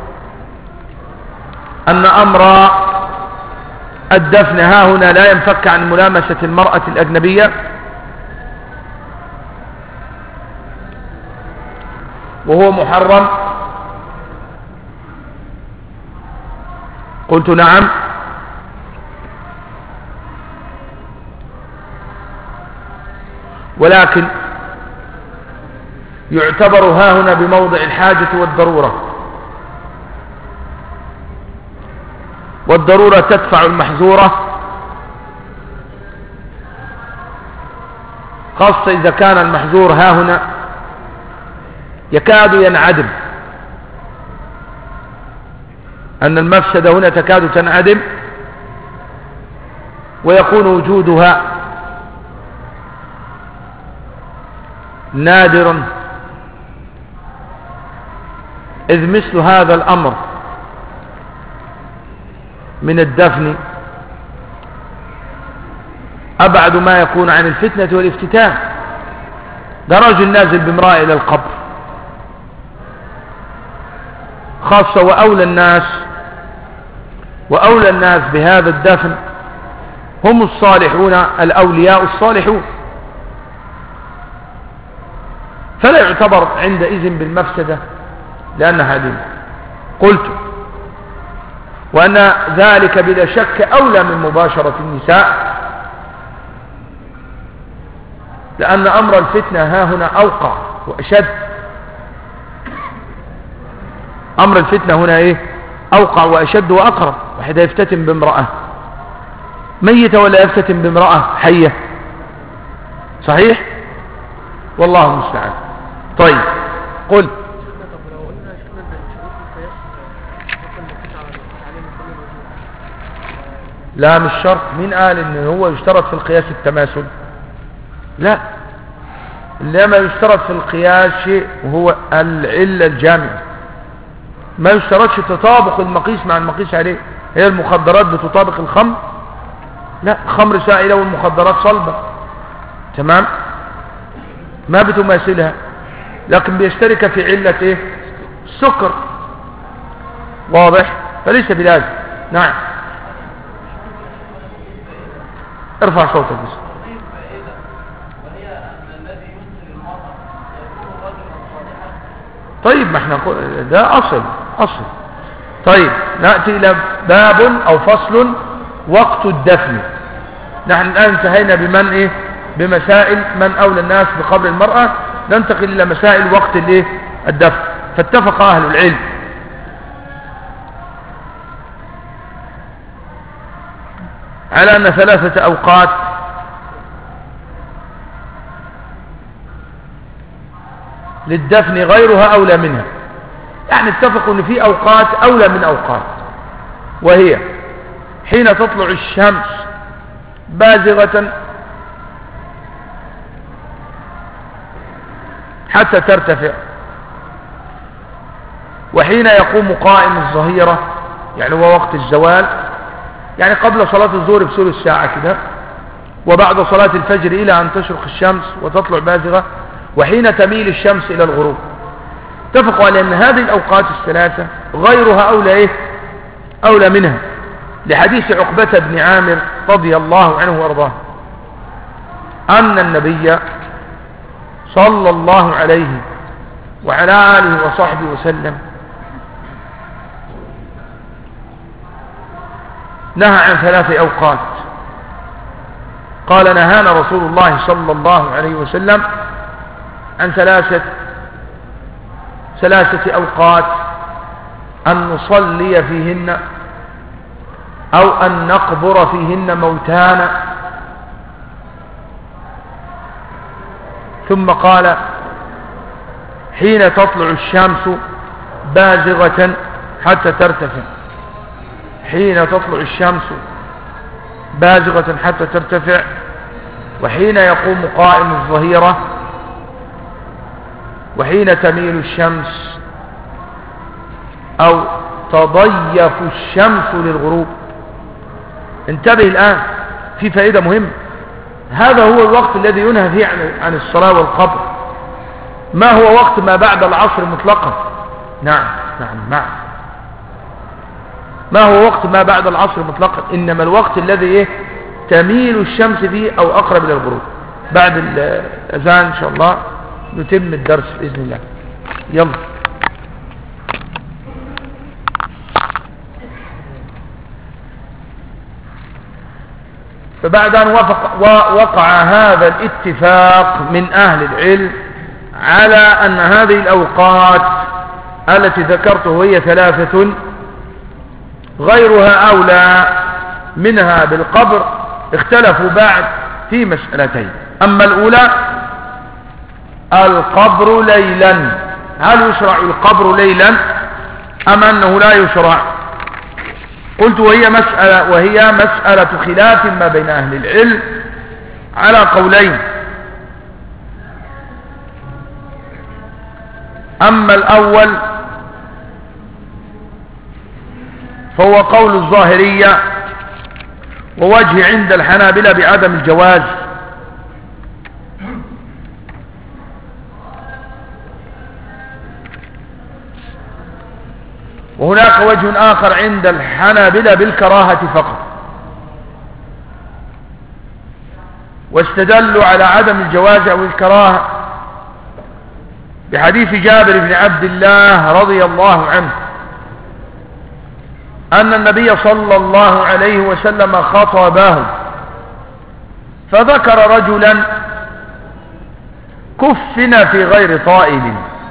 أن أمر الدفن ها هنا لا ينفك عن ملامسة المرأة الأجنبية، وهو محرم. قلت نعم ولكن يعتبر ها هنا بموضع الحاجة والضرورة، والضرورة تدفع المحظورة، خاصة إذا كان المحظور ها هنا يكاد ينعدم، أن المفسدة هنا تكاد تنعدم ويكون وجودها نادرا، إذ مثل هذا الأمر من الدفن أبعد ما يكون عن الفتنة والافتتان. ده رجل نازل بامرأة إلى القبر، خاصة وأولى الناس وأولى الناس بهذا الدفن هم الصالحون الأولياء الصالحون، فلا يعتبر عندئذ بالمفسدة لأنها دين. قلت وأن ذلك بلا شك أولى من مباشرة النساء، لأن أمر الفتنة ها هنا أوقع وأشد. أمر الفتنة هنا إيه؟ أوقع وأشد وأقرب. واحد يفتتن بامرأة ميتة ولا يفتتن بامرأة حية؟ صحيح؟ والله المستعان. طيب قل. لا مش شرط. مين قال ان هو يشترط في القياس التماثل؟ لا، لما يشترط في القياس شيء وهو العلة الجامعة، ما يشترطش تطابق المقيس مع المقيس عليه. هي المخدرات بتطابق الخمر؟ لا، خمر سائلة والمخدرات صلبة، تمام، ما بتماثلها، لكن بيشترك في علة ايه؟ السكر، واضح؟ فليس بلازم. نعم، ارفع صوتك بس. طيب ما احنا ده اصل اصل. طيب نأتي الى باب او فصل وقت الدفن. نحن الان انتهينا بمن ايه؟ بمسائل من اولى الناس بقبر المرأة، ننتقل الى مسائل وقت الايه؟ الدفن. فاتفق اهل العلم على ان ثلاثة اوقات للدفن غيرها أولى منها. يعني اتفقوا ان في أوقات أولى من أوقات، وهي حين تطلع الشمس بازغة حتى ترتفع، وحين يقوم قائم الظهيرة يعني هو وقت الزوال، يعني قبل صلاة الظهر بثلث ساعة كده، وبعد صلاة الفجر إلى أن تشرق الشمس وتطلع بازغة، وحين تميل الشمس إلى الغروب. اتفقوا على أن هذه الأوقات الثلاثة غيرها أولى إيه؟ أولى منها، لحديث عقبة بن عامر رضي الله عنه وارضاه أن النبي صلى الله عليه وعلى آله وصحبه وسلم نهى عن ثلاث أوقات. قال نهانا رسول الله صلى الله عليه وسلم عن ثلاثة ثلاثة أوقات: أن نصلي فيهن، أو أن نقبر فيهن موتانا. ثم قال حين تطلع الشمس بازغة حتى ترتفع، حين تطلع الشمس بازغة حتى ترتفع، وحين يقوم قائم الظهيرة، وحين تميل الشمس أو تضيف الشمس للغروب. انتبه الآن، في فائدة مهمة. هذا هو الوقت الذي ينهى فيه عن الصلاة والقبر. ما هو وقت ما بعد العصر مطلقا؟ نعم نعم نعم ما هو وقت ما بعد العصر مطلقا؟ إنما الوقت الذي إيه؟ تميل الشمس فيه أو أقرب إلى الغروب. بعد الأذان إن شاء الله نتم الدرس بإذن الله. يلا. فبعد أن وفق وقع هذا الاتفاق من أهل العلم على أن هذه الأوقات التي ذكرته وهي ثلاثة غيرها أولى منها بالقبر، اختلفوا بعد في مسألتين. أما الأولى القبر ليلا، هل يشرع القبر ليلا أم أنه لا يشرع؟ قلت وهي مسألة, وهي مسألة خلاف ما بين أهل العلم على قولين. أما الأول فهو قول الظاهرية، ووجه عند الحنابلة بعدم الجواز، وهناك وجه آخر عند الحنابلة بالكراهة فقط، واستدلوا على عدم الجواز أو الكراهة بحديث جابر بن عبد الله رضي الله عنه أن النبي صلى الله عليه وسلم خطبه فذكر رجلا كفن في غير طائل،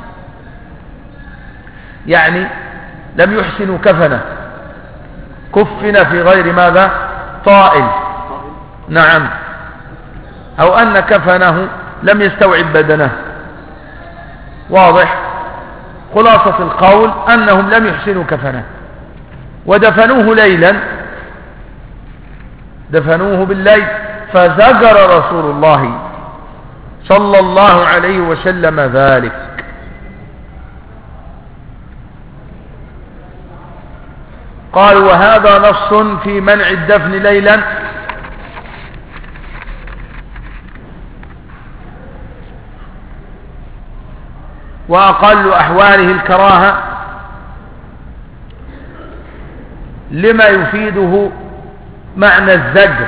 يعني لم يحسنوا كفنه، كفن في غير ماذا؟ طائل. نعم، أو أن كفنه لم يستوعب بدنه. واضح؟ خلاصة القول أنهم لم يحسنوا كفنه ودفنوه ليلا، دفنوه بالليل، فزجر رسول الله صلى الله عليه وسلم ذلك. قالوا وهذا نص في منع الدفن ليلا، وأقل أحواله الكراهة لما يفيده معنى الزجر،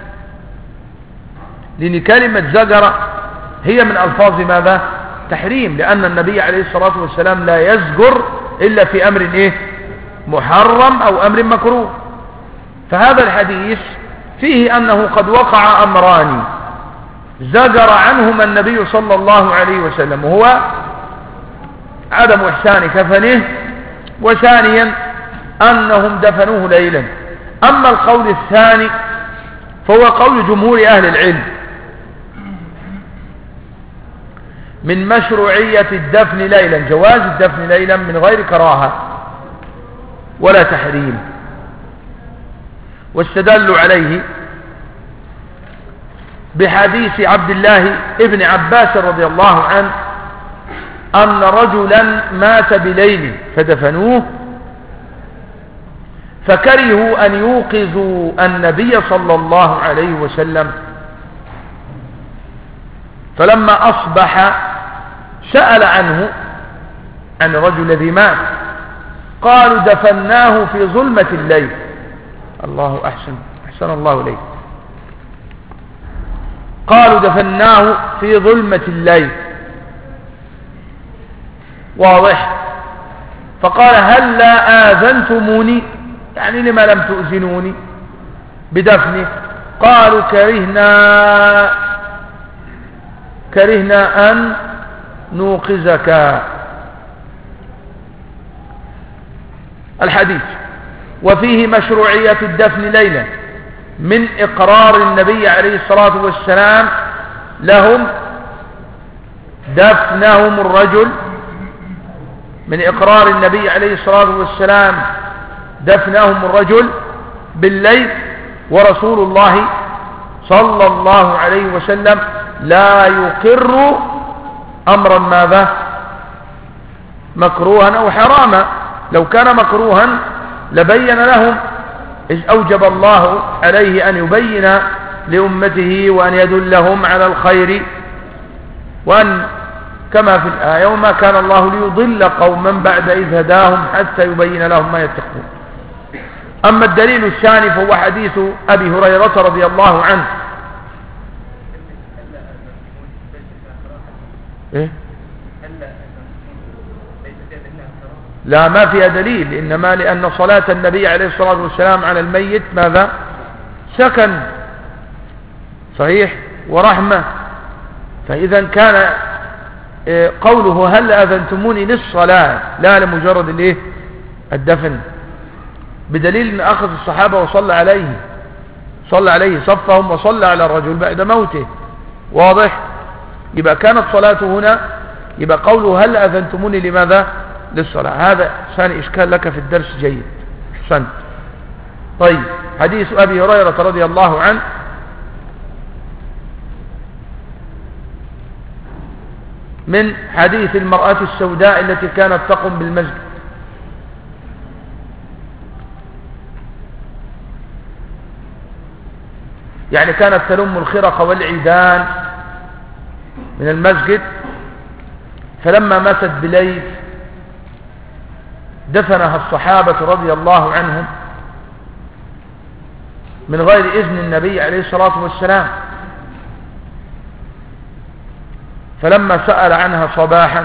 لأن كلمة زجر هي من ألفاظ ماذا؟ تحريم، لأن النبي عليه الصلاة والسلام لا يزجر إلا في أمر إيه؟ محرم أو أمر مكروه. فهذا الحديث فيه أنه قد وقع أمران زجر عنهما النبي صلى الله عليه وسلم، وهو عدم إحسان كفنه، وثانيا أنهم دفنوه ليلا. أما القول الثاني فهو قول جمهور أهل العلم من مشروعية الدفن ليلا، جواز الدفن ليلا من غير كراهة ولا تحريم، واستدلوا عليه بحديث عبد الله ابن عباس رضي الله عنه أن رجلا مات بليل فدفنوه، فكرهوا أن يوقظوا النبي صلى الله عليه وسلم، فلما أصبح سأل عنه عن الرجل الذي مات، قالوا دفناه في ظلمة الليل. الله أحسن أحسن الله إليك. قالوا دفناه في ظلمة الليل. واضح؟ فقال هل لا آذنتموني، يعني لما لم تؤذنوني بدفنه؟ قالوا كرهنا كرهنا أن نوقظك. الحديث وفيه مشروعية الدفن ليلا من إقرار النبي عليه الصلاة والسلام لهم دفنهم الرجل، من إقرار النبي عليه الصلاة والسلام دفنهم الرجل بالليل، ورسول الله صلى الله عليه وسلم لا يقر أمرا ماذا؟ مكروها أو حراما. لو كان مكروها لبين لهم، إذ أوجب الله عليه أن يبين لأمته وأن يدلهم على الخير، وأن كما في الآية وما كان الله ليضل قوما بعد إذ هداهم حتى يبين لهم ما يتقون. أما الدليل الثاني فهو حديث أبي هريرة رضي الله عنه. إيه؟ لا، ما فيها دليل، إنما لأن صلاة النبي عليه الصلاة والسلام على الميت ماذا؟ سكن، صحيح، ورحمة. فإذا كان قوله هل أذنتموني للصلاة لا لمجرد الايه الدفن، بدليل ان اخذ الصحابة وصلى عليه، صلى عليه صفهم وصلى على الرجل بعد موته. واضح؟ يبقى كانت صلاته هنا، يبقى قوله هل أذنتموني لماذا؟ للصلاة. هذا ثاني إشكال لك في الدرس. جيد، احسنت. طيب، حديث أبي هريرة رضي الله عنه من حديث المرأة السوداء التي كانت تقم بالمسجد. يعني كانت تلم الخرق والعيدان من المسجد، فلما ماتت بليل دفنها الصحابة رضي الله عنهم من غير إذن النبي عليه الصلاة والسلام. فلما سأل عنها صباحا،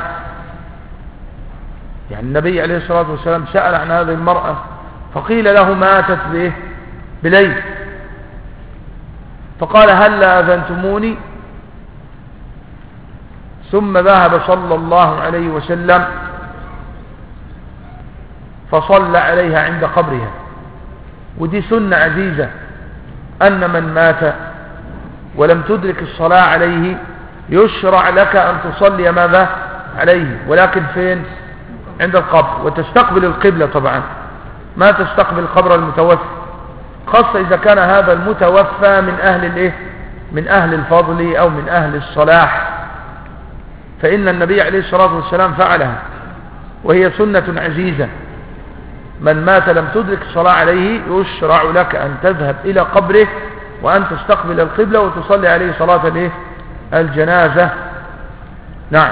يعني النبي عليه الصلاة والسلام سأل عن هذه المرأة فقيل له ماتت به بليل، فقال هل أذنتموني؟ ثم ذهب صلى الله عليه وسلم فصلى عليها عند قبرها. ودي سنة عزيزة، أن من مات ولم تدرك الصلاة عليه يشرع لك أن تصلي ماذا عليه، ولكن فين؟ عند القبر، وتستقبل القبلة طبعا، ما تستقبل قبر المتوفى، خاصة إذا كان هذا المتوفى من أهل الإيه؟ من أهل الفضل أو من أهل الصلاح، فإن النبي عليه الصلاة والسلام فعلها، وهي سنة عزيزة. من مات لم تدرك الصلاة عليه يشرع لك أن تذهب إلى قبره وأن تستقبل القبلة وتصلي عليه صلاة الإيه؟ الجنازة. نعم،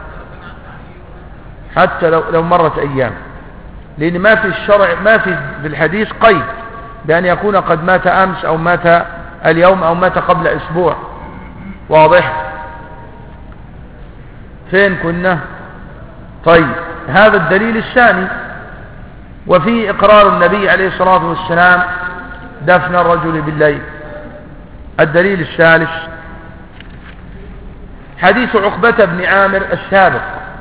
حتى لو, لو مرت أيام، لأن ما في الشرع، ما في بالحديث قيد بأن يكون قد مات أمس أو مات اليوم أو مات قبل أسبوع. واضح؟ فين كنا؟ طيب، هذا الدليل الثاني. وفي إقرار النبي عليه الصلاة والسلام دفن الرجل بالليل. الدليل الثالث حديث عقبة بن عامر السابق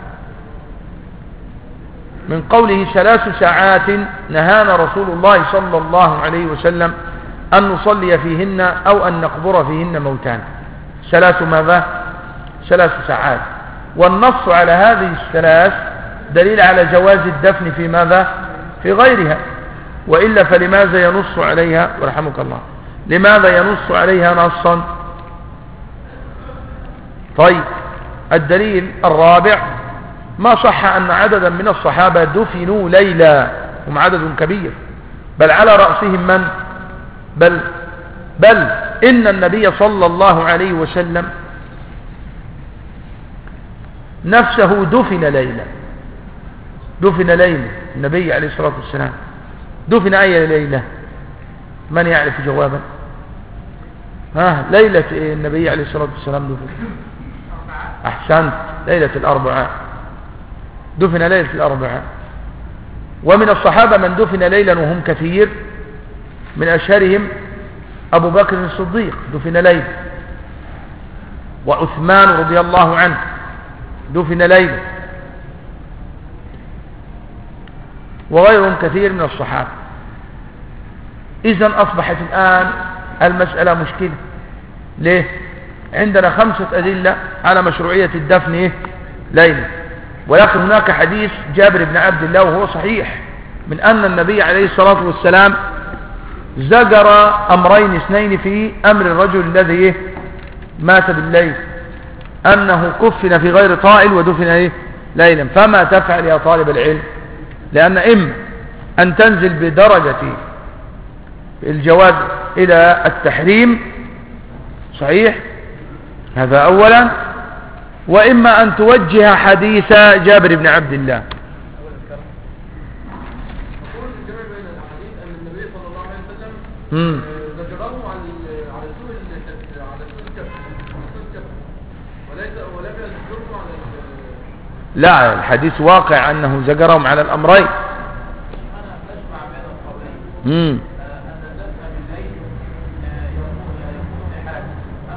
من قوله ثلاث ساعات نهانا رسول الله صلى الله عليه وسلم أن نصلي فيهن أو أن نقبر فيهن موتان. ثلاث ماذا؟ ثلاث ساعات. والنص على هذه الثلاث دليل على جواز الدفن في ماذا؟ في غيرها، وإلا فلماذا ينص عليها؟ ورحمك الله، لماذا ينص عليها نصا؟ طيب، الدليل الرابع ما صح أن عددا من الصحابة دفنوا ليلا، هم عدد كبير، بل على رأسهم من؟ بل بل إن النبي صلى الله عليه وسلم نفسه دفن ليلا، دفن ليلة النبي عليه الصلاة والسلام. دفن أي ليلة؟ من يعرف جوابا؟ ها، ليلة إيه النبي عليه الصلاة والسلام دفن؟ أحسنت، ليلة الأربعاء، دفن ليلة الأربعاء. ومن الصحابة من دفن ليلا وهم كثير، من أشهرهم أبو بكر الصديق دفن ليلا، وعثمان رضي الله عنه دفن ليلا، وغيرهم كثير من الصحابة. إذن أصبحت الآن المسألة مشكلة. ليه؟ عندنا خمسة أدلة على مشروعية الدفن ليلا، ولكن هناك حديث جابر بن عبد الله وهو صحيح من أن النبي عليه الصلاة والسلام زجر أمرين اثنين في أمر الرجل الذي مات بالليل، أنه كفن في غير طائل ودفن ليلا. فما تفعل يا طالب العلم؟ لأن إما أن تنزل بدرجة الجواز إلى التحريم، صحيح، هذا أولا، وإما أن توجه حديث جابر بن عبد الله. امم لا، الحديث واقع أنه زجرهم على الأمرين. امم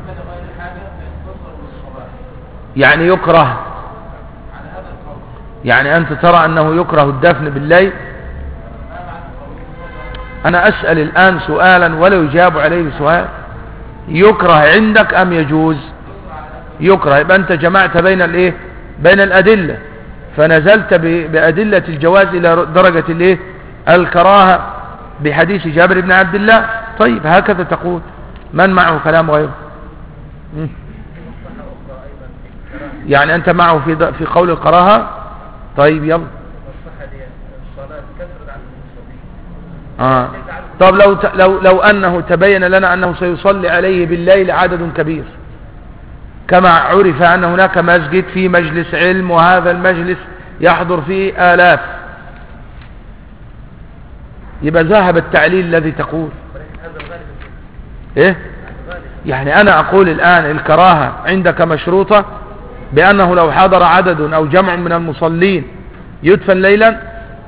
يعني يكره، يعني أنت ترى أنه يكره الدفن بالليل؟ أنا أسأل الآن سؤالا ولا يجاب عليه بسؤال، يكره عندك أم يجوز؟ يكره. يبقى أنت جمعت بين الإيه؟ بين الأدلة، فنزلت بأدلة الجواز إلى درجة الإيه؟ الكراهة بحديث جابر بن عبد الله. طيب هكذا تقول. من معه كلام غيره؟ يعني أنت معه في في قول الكراهة؟ طيب يلا. آه. طب لو لو لو أنه تبين لنا أنه سيصلي عليه بالليل عدد كبير، كما عرف أن هناك مسجد فيه مجلس علم، وهذا المجلس يحضر فيه آلاف، يبقى ذهب التعليل الذي تقول إيه؟ يعني أنا أقول الآن الكراهة عندك مشروطة بأنه لو حضر عدد أو جمع من المصلين يدفن ليلا،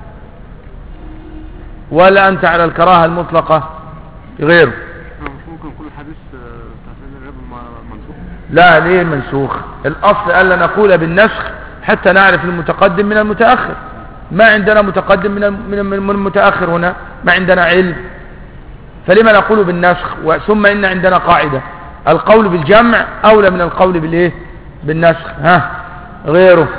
ولا أنت على الكراهة المطلقة غيره؟ ممكن يكون الحديث تحليل الربا منسوخ. لا، ليه منسوخ؟ الأصل ألا نقول بالنسخ حتى نعرف المتقدم من المتأخر. ما عندنا متقدم من من المتأخر هنا، ما عندنا علم، فلما نقول بالنسخ؟ ثم إن عندنا قاعدة القول بالجمع أولى من القول بالإيه؟ بالنسخ. ها غيره؟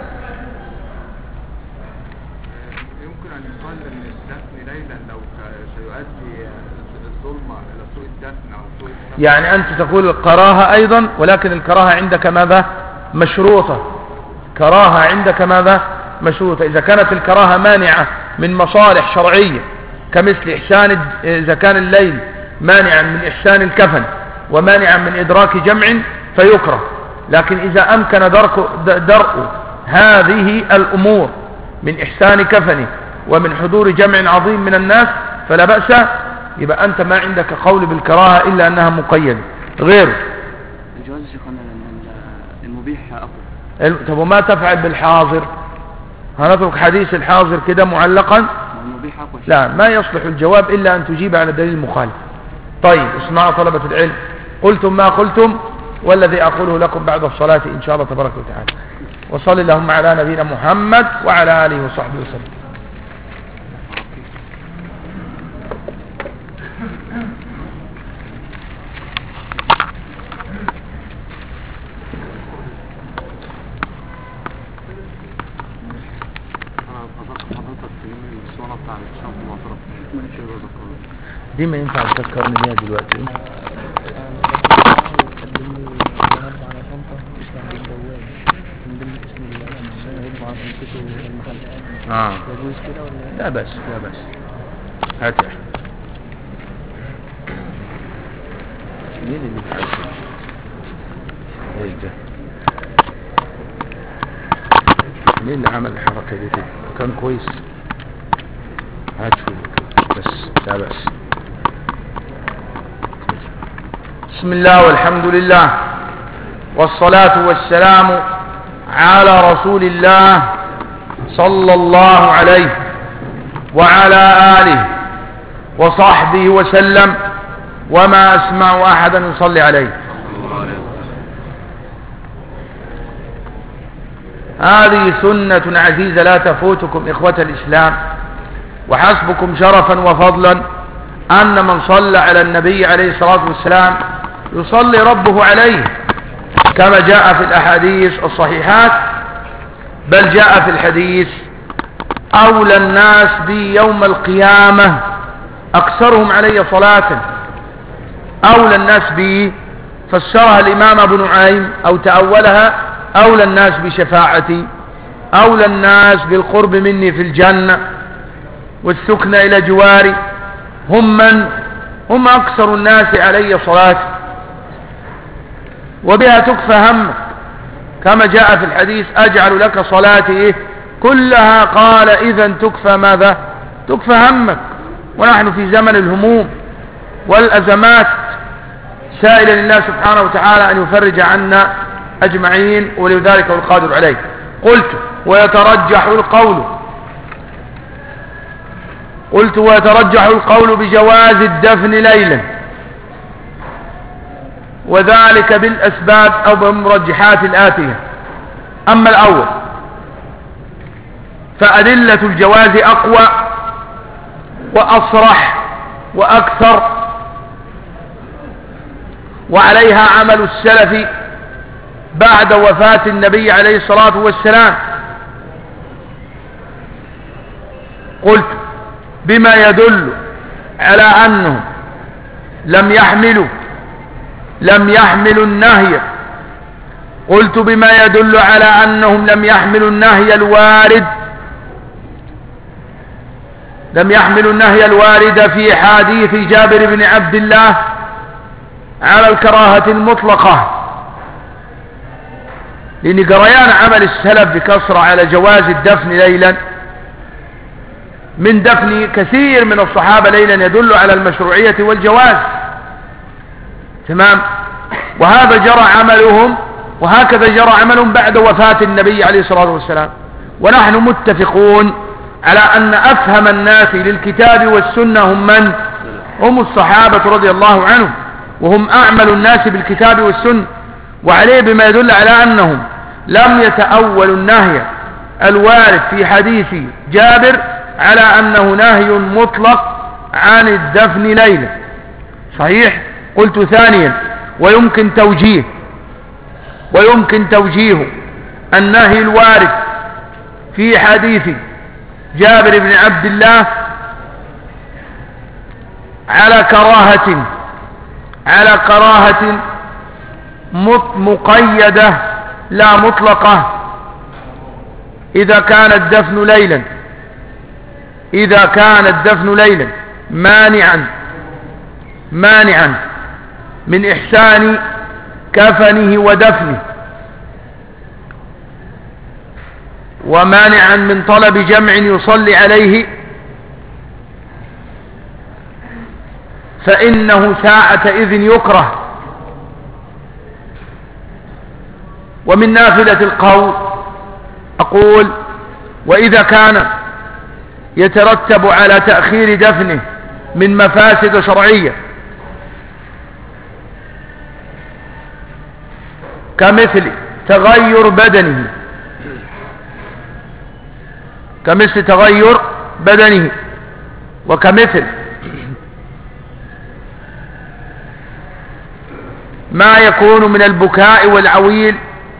يمكن أن يقال أن الدفن ليلا لو سيؤدي الظلمة إلى سوء الدفن أو سوء الدفن. يعني أنت تقول الكراهة أيضا، ولكن الكراهة عندك ماذا؟ مشروطة. كراهة عندك ماذا؟ مشروطة. إذا كانت الكراهة مانعة من مصالح شرعية كمثل إحسان، إذا كان الليل مانعا من إحسان الكفن ومانعا من إدراك جمع فيكره. لكن إذا أمكن درء درء هذه الأمور من إحسان كفنه ومن حضور جمع عظيم من الناس فلا بأس، يبقى أنت ما عندك قول بالكراهة إلا أنها مقيدة. غيره؟ الجواز شيخنا المبيح أقل. طب وما تفعل بالحاضر؟ هنترك حديث الحاضر كده معلقا؟ لا، ما يصلح الجواب إلا أن تجيب على دليل مخالف. طيب اسمعوا طلبة العلم، قلتم ما قلتم، والذي أقوله لكم بعد الصلاة إن شاء الله تبارك وتعالى. وصل اللهم على نبينا محمد وعلى آله وصحبه وسلم. دي ما ينفع تذكرني بيها دلوقتي. اه لا بس لا بس هات يا مين اللي بتعرف ايه ده؟ مين اللي عمل الحركة دي كده؟ كان كويس. هات شوف بس لا بس. بسم الله والحمد لله والصلاة والسلام على رسول الله صلى الله عليه وعلى آله وصحبه وسلم، وما أسمع أحدا يصلي عليه. هذه سنة عزيزة لا تفوتكم إخوة الإسلام، وحسبكم شرفا وفضلا أن من صلى على النبي عليه الصلاة والسلام يصلي ربه عليه، كما جاء في الأحاديث الصحيحات. بل جاء في الحديث أولى الناس بي يوم القيامة أكثرهم علي صلاة. أولى الناس بي فسرها الإمام أبو نعيم أو تأولها أولى الناس بشفاعتي، أولى الناس بالقرب مني في الجنة والسكن إلى جواري هم من هم أكثر الناس علي صلاة، وبها تكفى همك، كما جاء في الحديث أجعل لك صلاتي كلها. قال إذن تكفى ماذا؟ تكفى همك. ونحن في زمن الهموم والأزمات، سائلا لله سبحانه وتعالى أن يفرج عنا أجمعين، ولذلك هو القادر عليه. قلت ويترجح القول قلت ويترجح القول بجواز الدفن ليلا، وذلك بالأسباب أو بالمرجحات الآتية. أما الأول فأدلة الجواز أقوى وأصرح وأكثر، وعليها عمل السلف بعد وفاة النبي عليه الصلاة والسلام. قلت بما يدل على أنهم لم يحملوا لم يحملوا النهي قلت بما يدل على أنهم لم يحملوا النهي الوارد لم يحملوا النهي الوارد في حديث جابر بن عبد الله على الكراهة المطلقة، لأن قريان عمل السلف بكثرة على جواز الدفن ليلا من دفن كثير من الصحابة ليلا يدل على المشروعية والجواز. تمام. وهذا جرى عملهم، وهكذا جرى عملهم بعد وفاة النبي عليه الصلاة والسلام. ونحن متفقون على أن أفهم الناس للكتاب والسنة هم من؟ هم الصحابة رضي الله عنهم، وهم أعمل الناس بالكتاب والسنة. وعليه بما يدل على أنهم لم يتأولوا النهي الوارد في حديث جابر على أنه نهي مطلق عن الدفن ليلا. صحيح. قلت ثانيا ويمكن توجيه ويمكن توجيه النهي الوارد في حديث جابر بن عبد الله على كراهة على كراهة مقيدة لا مطلقة إذا كان الدفن ليلا إذا كان الدفن ليلا مانعا مانعا من إحسان كفنه ودفنه، ومانعا من طلب جمع يصلي عليه، فإنه ساعة إذن يكره. ومن نافلة القول أقول وإذا كان يترتب على تأخير دفنه من مفاسد شرعية كمثل تغير بدنه كمثل تغير بدنه وكمثل ما يكون من البكاء والعويل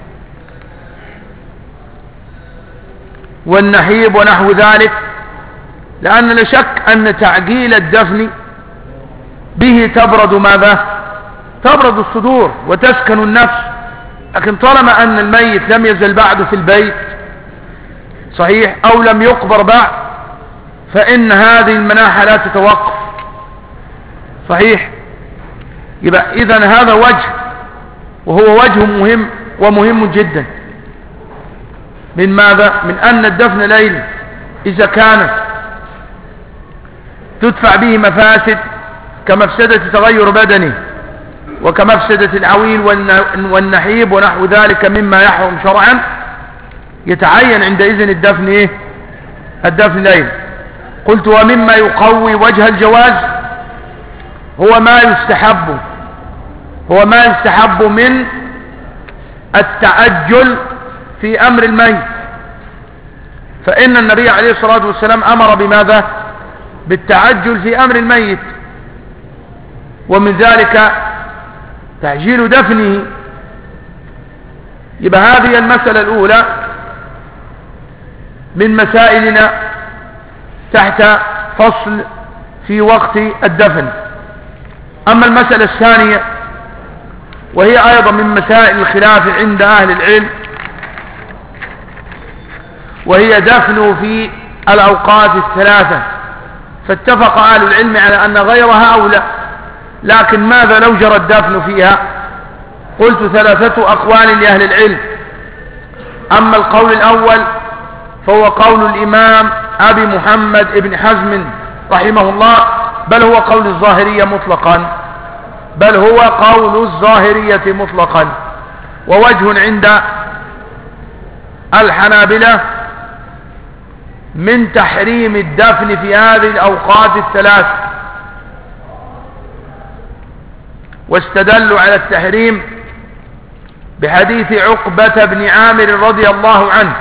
والنحيب ونحو ذلك، لأن لا شك أن تعجيل الدفن به تبرد ماذا؟ تبرد الصدور وتسكن النفس. لكن طالما أن الميت لم يزل بعد في البيت صحيح أو لم يقبر بعد، فإن هذه المناحة لا تتوقف. صحيح. يبقى إذن هذا وجه، وهو وجه مهم ومهم جدا، من ماذا؟ من أن الدفن ليلا إذا كانت تدفع به مفاسد كمفسدة تغير بدنه وكمفسدة العويل والنحيب ونحو ذلك مما يحرم شرعا، يتعين عندئذ الدفن إيه؟ الدفن ليلا. قلت ومما يقوي وجه الجواز هو ما يستحب هو ما يستحب من التعجل في أمر الميت، فإن النبي عليه الصلاة والسلام أمر بماذا؟ بالتعجل في أمر الميت، ومن ذلك تعجيل دفنه. يبقى هذه المسألة الأولى من مسائلنا تحت فصل في وقت الدفن. أما المسألة الثانية وهي أيضا من مسائل الخلاف عند أهل العلم، وهي دفن في الأوقات الثلاثة، فاتفق أهل العلم على أن غيرها أولى. لكن ماذا لو جرى الدفن فيها؟ قلت ثلاثة أقوال لأهل العلم. أما القول الأول فهو قول الإمام أبي محمد ابن حزم رحمه الله، بل هو قول الظاهرية مطلقا بل هو قول الظاهرية مطلقا ووجه عند الحنابلة من تحريم الدفن في هذه الأوقات الثلاث. واستدلوا على التحريم بحديث عقبة بن عامر رضي الله عنه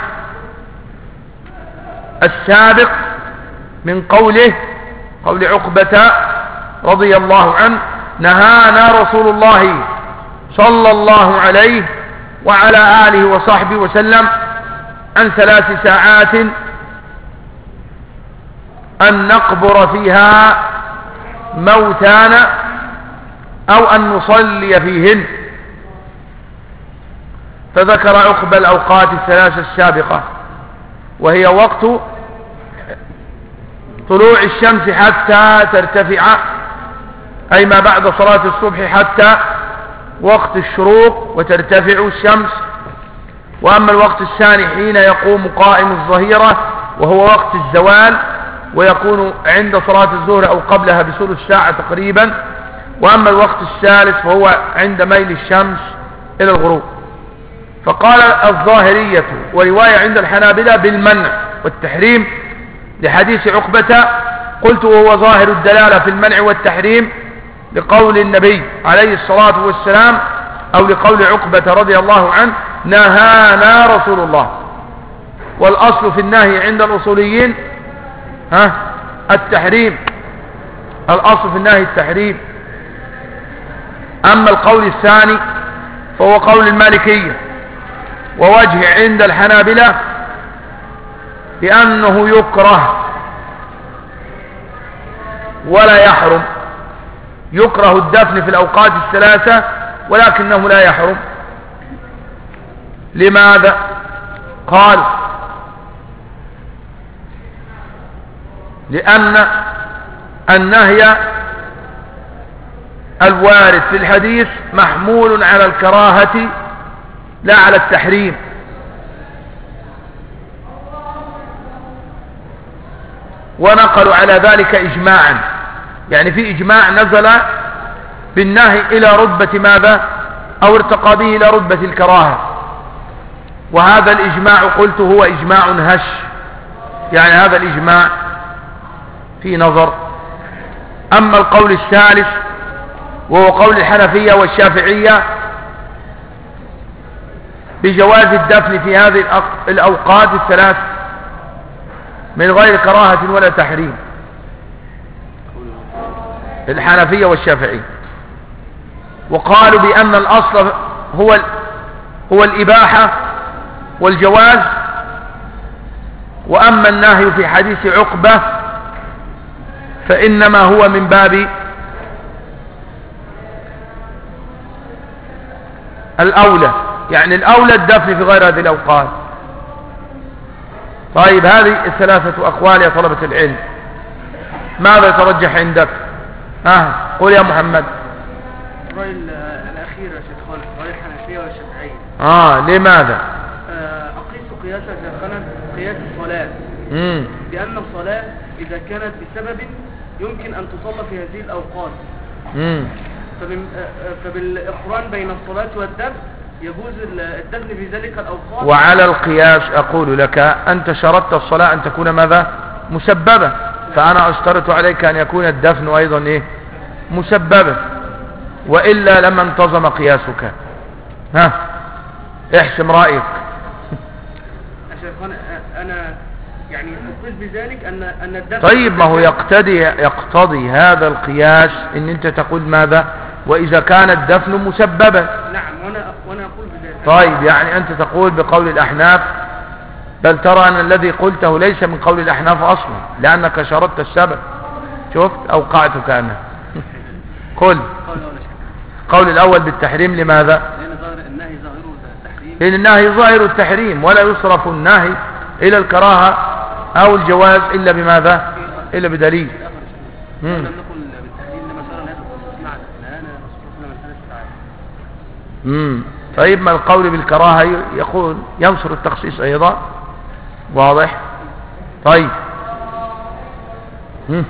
السابق من قوله قول عقبة رضي الله عنه: نهانا رسول الله صلى الله عليه وعلى آله وصحبه وسلم عن ثلاث ساعات أن نقبر فيها موتانا أو أن نصلي فيهن. فذكر عقبة الأوقات الثلاثة السابقة، وهي وقت طلوع الشمس حتى ترتفع، أي ما بعد صلاة الصبح حتى وقت الشروق وترتفع الشمس. وأما الوقت الثاني حين يقوم قائم الظهيرة وهو وقت الزوال، ويكون عند صلاة الظهر أو قبلها بثلث ساعة تقريبا. وأما الوقت الثالث فهو عند ميل الشمس إلى الغروب. فقال الظاهرية ورواية عند الحنابلة بالمنع والتحريم لحديث عقبة. قلت وهو ظاهر الدلالة في المنع والتحريم لقول النبي عليه الصلاة والسلام أو لقول عقبة رضي الله عنه: نهانا رسول الله. والأصل في النهي عند الأصوليين ها التحريم، الأصل في النهي التحريم. أما القول الثاني فهو قول المالكية، ووجه عند الحنابلة بأنه يكره ولا يحرم. يكره الدفن في الأوقات الثلاثة ولكنه لا يحرم. لماذا؟ قال: لأن النهي الوارد في الحديث محمول على الكراهة لا على التحريم. ونقلوا على ذلك إجماعا، يعني في إجماع نزل بالنهي إلى رتبة ماذا؟ أو ارتقى به إلى رتبة الكراهة. وهذا الإجماع قلت هو إجماع هش، يعني هذا الإجماع في نظر. أما القول الثالث وهو قول الحنفية والشافعية بجواز الدفن في هذه الأوقات الثلاث من غير كراهة ولا تحريم، الحنفية والشافعية. وقالوا بأن الأصل هو هو الإباحة والجواز. وأما النهي في حديث عقبة فإنما هو من باب الأولى، يعني الأولى الدفن في غير هذه الأوقات. طيب، هذه الثلاثة أقوال يا طلبة العلم، ماذا يترجح عندك؟ ها قول يا محمد. الرأي الأخير يا شيخ خالد، رأي الحنفية والشافعية. آه لماذا؟ أقيس قياسا كان قياس الصلاة، مم. بأن الصلاة إذا كانت بسبب يمكن أن تصلى في هذه الأوقات، مم. فبالإقران بين الصلاة والدفن يجوز الدفن في ذلك الأوقات. وعلى القياس أقول لك أنت شرطت الصلاة أن تكون ماذا؟ مسببة، فأنا أشترط عليك أن يكون الدفن أيضا إيه؟ مسببة، وإلا لما انتظم قياسك. ها احسم رأيك. أنا أنا يعني أقصد بذلك أن أن الدفن. طيب، ما هو يقتضي يقتضي هذا القياس ان انت تقول ماذا؟ واذا كان الدفن مسببا. نعم، وانا وانا اقول بذلك. طيب، يعني انت تقول بقول الاحناف، بل ترى ان الذي قلته ليس من قول الاحناف اصلا، لانك شرطت السبب. شفت اوقعتك انا. قل قول الاول بالتحريم. لماذا؟ لان النهي ظاهر التحريم، ولا يصرف النهي الى الكراهة او الجواز الا بماذا؟ الا بدليل. امم امم طيب، ما القول بالكراهة يقول ينصر التخصيص ايضا. واضح؟ طيب. مم.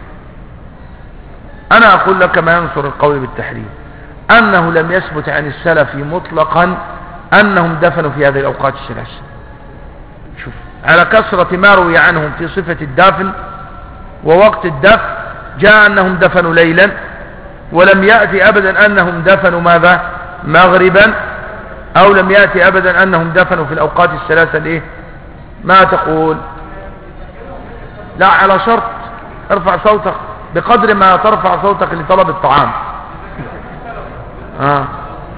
انا اقول لك ما ينصر القول بالتحريم، انه لم يثبت عن السلف مطلقا انهم دفنوا في هذه الاوقات الثلاث. شوف، على كثرة ما روي عنهم في صفة الدفن ووقت الدفن، جاء انهم دفنوا ليلا ولم يأتي أبدا أنهم دفنوا ماذا مغربا، أو لم يأتي أبدا أنهم دفنوا في الأوقات الثلاثة الإيه؟ ما تقول؟ لا، على شرط ارفع صوتك بقدر ما ترفع صوتك لطلب الطعام. آه.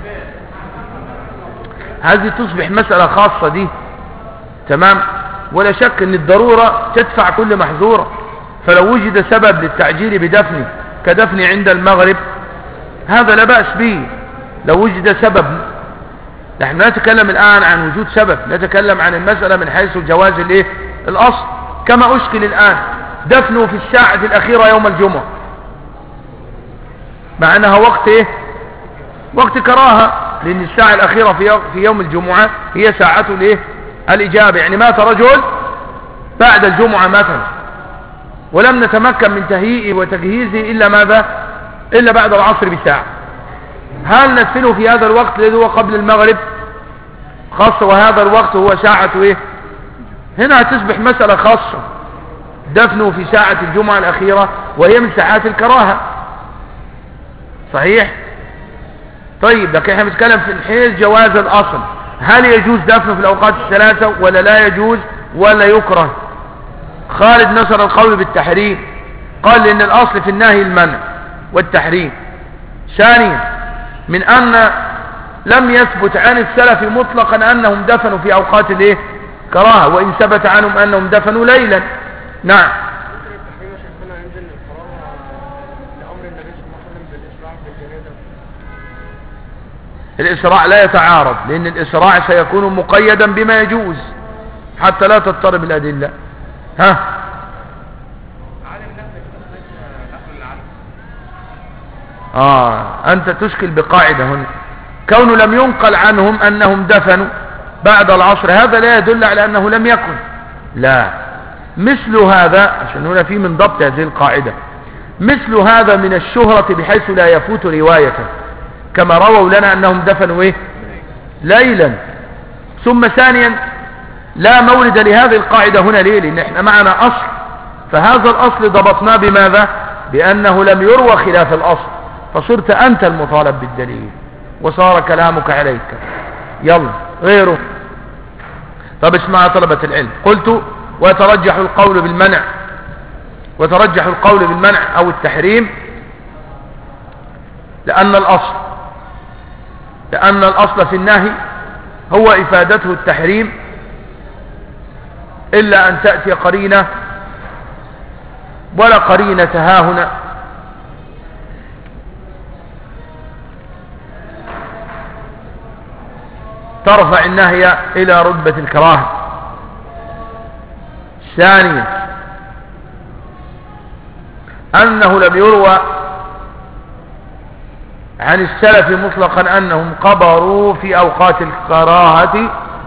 هذه تصبح مسألة خاصة دي، تمام. ولا شك ان الضرورة تدفع كل محظورة، فلو وجد سبب للتعجيل بدفنه كدفن عند المغرب هذا لا بأس به، لو وجد سبب. نحن لا نتكلم الآن عن وجود سبب، نتكلم عن المسألة من حيث جواز الايه الأصل. كما أشكل الآن دفنه في الساعة الأخيرة يوم الجمعة، مع أنها وقت إيه؟ وقت كراهة، لأن الساعة الأخيرة في يوم الجمعة هي ساعة الإيه؟ الإجابة. يعني مات رجل بعد الجمعة مثلا، ولم نتمكن من تهيئه وتجهيزه إلا ماذا؟ إلا بعد العصر بساعة. هل ندفنه في هذا الوقت الذي هو قبل المغرب خاصة، وهذا الوقت هو ساعة إيه؟ هنا تصبح مسألة خاصة، دفنه في ساعة الجمعة الأخيرة وهي من ساعات الكراهة. صحيح؟ طيب، لكن احنا بنتكلم في حيث جواز الأصل، هل يجوز دفنه في الأوقات الثلاثة ولا لا يجوز ولا يكره؟ خالد نصر القول بالتحريم، قال لأن الأصل في النهي المنع والتحريم. ثانيا، من أن لم يثبت عن السلف مطلقا أنهم دفنوا في أوقات الايه كراهة، وإن ثبت عنهم أنهم دفنوا ليلا. نعم. الإسراع لا يتعارض، لأن الإسراع سيكون مقيدا بما يجوز حتى لا تضطرب الأدلة. ها؟ آه أنت تشكل بقاعدة هنا، كونه لم ينقل عنهم أنهم دفنوا بعد العصر هذا لا يدل على أنه لم يكن، لا. مثل هذا، عشان هنا في من ضبط هذه القاعدة، مثل هذا من الشهرة بحيث لا يفوت رواية، كما رووا لنا أنهم دفنوا إيه؟ ليلا. ثم ثانيا، لا مورد لهذه القاعدة هنا، ليه؟ لأن احنا معنا أصل، فهذا الأصل ضبطناه بماذا؟ بأنه لم يروى خلاف الأصل، فصرت أنت المطالب بالدليل وصار كلامك عليك. يلا غيره. طب اسمع طلبة العلم، قلت ويترجح القول بالمنع، وترجح القول بالمنع أو التحريم لأن الأصل لأن الأصل في النهي هو إفادته التحريم، إلا أن تأتي قرينة، ولا قرينة ها هنا. ترفع النهي إلى رتبة الكراهة. ثانيا، أنه لم يروى عن السلف مطلقا أنهم قبروا في أوقات الكراهة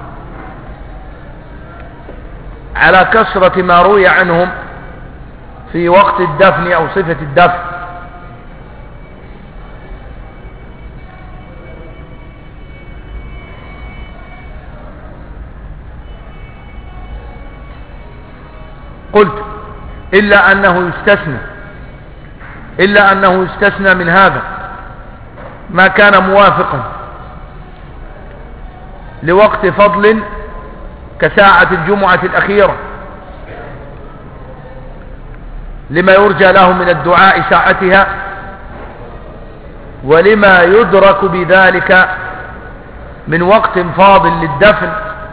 على كثرة ما روي عنهم في وقت الدفن أو صفة الدفن. قلت إلا أنه يستثنى إلا أنه يستثنى من هذا ما كان موافقا لوقت فضل كساعة الجمعة الأخيرة، لما يرجى له من الدعاء ساعتها، ولما يدرك بذلك من وقت فاضل للدفن،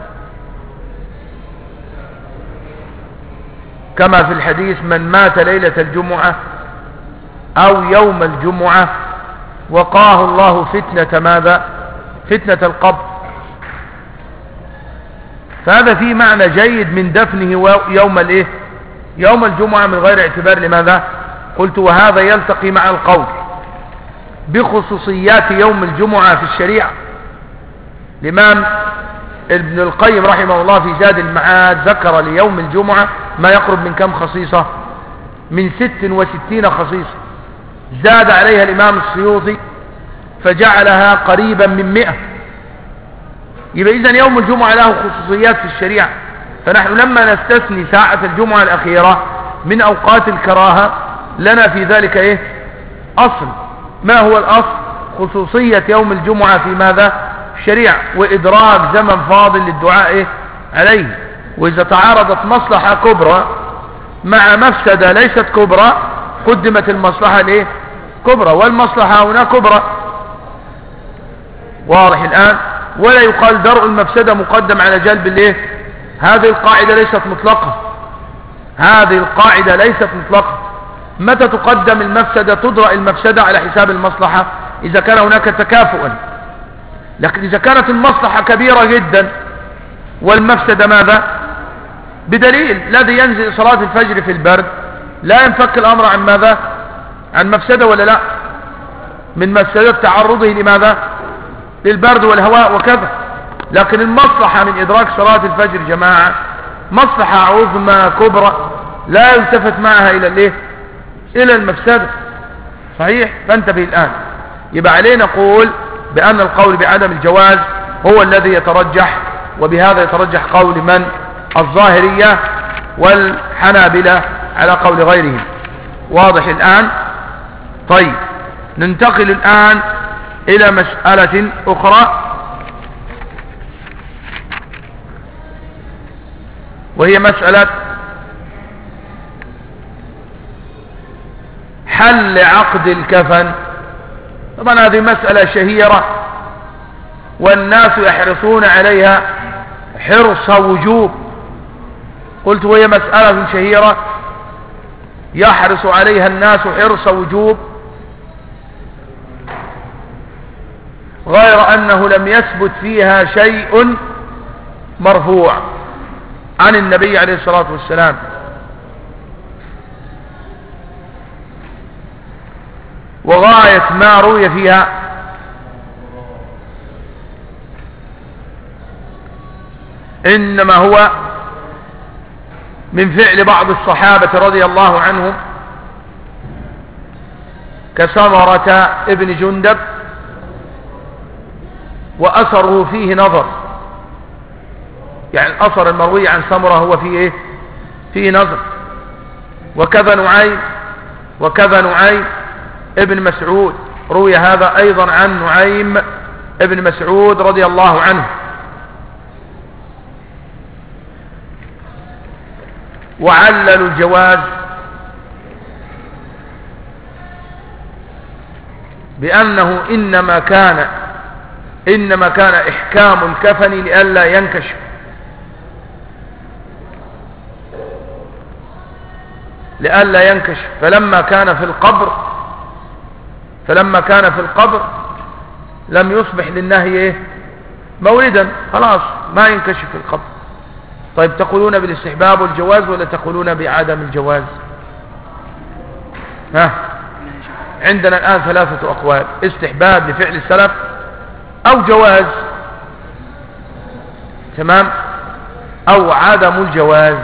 كما في الحديث: من مات ليلة الجمعة أو يوم الجمعة وقاه الله فتنة ماذا؟ فتنة القبر. فهذا فيه معنى جيد من دفنه يوم الايه؟ يوم الجمعة، من غير اعتبار لماذا؟ قلت وهذا يلتقي مع القول بخصوصيات يوم الجمعة في الشريعة. الإمام ابن القيم رحمه الله في زاد المعاد ذكر ليوم الجمعة ما يقرب من كم خصيصة؟ من ست وستين خصيصة، زاد عليها الإمام السيوطي فجعلها قريبا من مئة. يبقى إذن يوم الجمعة له خصوصيات في الشريعة، فنحن لما نستثني ساعة الجمعة الأخيرة من أوقات الكراهة لنا في ذلك إيه؟ أصل، ما هو الأصل؟ خصوصية يوم الجمعة في ماذا؟ الشريعة، وإدراك زمن فاضل للدعاء عليه. وإذا تعارضت مصلحة كبرى مع مفسدة ليست كبرى قدمت المصلحة الايه؟ كبرى، والمصلحة هنا كبرى. واضح الآن؟ ولا يقال درء المفسدة مقدم على جلب الايه؟ هذه القاعدة ليست مطلقة، هذه القاعدة ليست مطلقة. متى تقدم المفسدة؟ تدرأ المفسدة على حساب المصلحة إذا كان هناك تكافؤا. لكن إذا كانت المصلحة كبيرة جدا والمفسدة ماذا؟ بدليل الذي ينزل صلاة الفجر في البرد لا ينفك الأمر عن ماذا؟ عن مفسدة ولا لا؟ من مفسدة تعرضه لماذا؟ للبرد والهواء وكذا. لكن المصلحة من إدراك صلاة الفجر جماعة مصلحة عظمى كبرى لا يلتفت معها إلى الايه؟ إلى المفسدة. صحيح؟ فانتبه الآن. يبقى علينا نقول بأن القول بعدم الجواز هو الذي يترجح، وبهذا يترجح قول من؟ الظاهرية والحنابلة على قول غيرهم. واضح الآن؟ طيب ننتقل الآن إلى مسألة أخرى، وهي مسألة حل عقد الكفن. طبعا هذه مسألة شهيرة والناس يحرصون عليها حرص وجوب. قلت وهي مسألة شهيرة يحرص عليها الناس حرص وجوب، غير أنه لم يثبت فيها شيء مرفوع عن النبي عليه الصلاة والسلام. وغاية ما روي فيها إنما هو من فعل بعض الصحابة رضي الله عنهم كسمرة ابن جندب، وأثره فيه نظر. يعني الأثر المروي عن سمرة هو فيه إيه؟ فيه نظر. وكذا نعيم وكذا نعيم ابن مسعود روي هذا أيضا عن نعيم ابن مسعود رضي الله عنه. وعللوا الجواز بأنه إنما كان إنما كان إحكام الكفن لئلا ينكشف، لئلا ينكشف فلما كان في القبر فلما كان في القبر لم يصبح للنهي إيه؟ موردا، خلاص ما ينكشف في القبر. طيب تقولون بالاستحباب والجواز ولا تقولون بعدم الجواز؟ ها عندنا الآن ثلاثة أقوال: استحباب لفعل السلف أو جواز، تمام، أو عدم الجواز.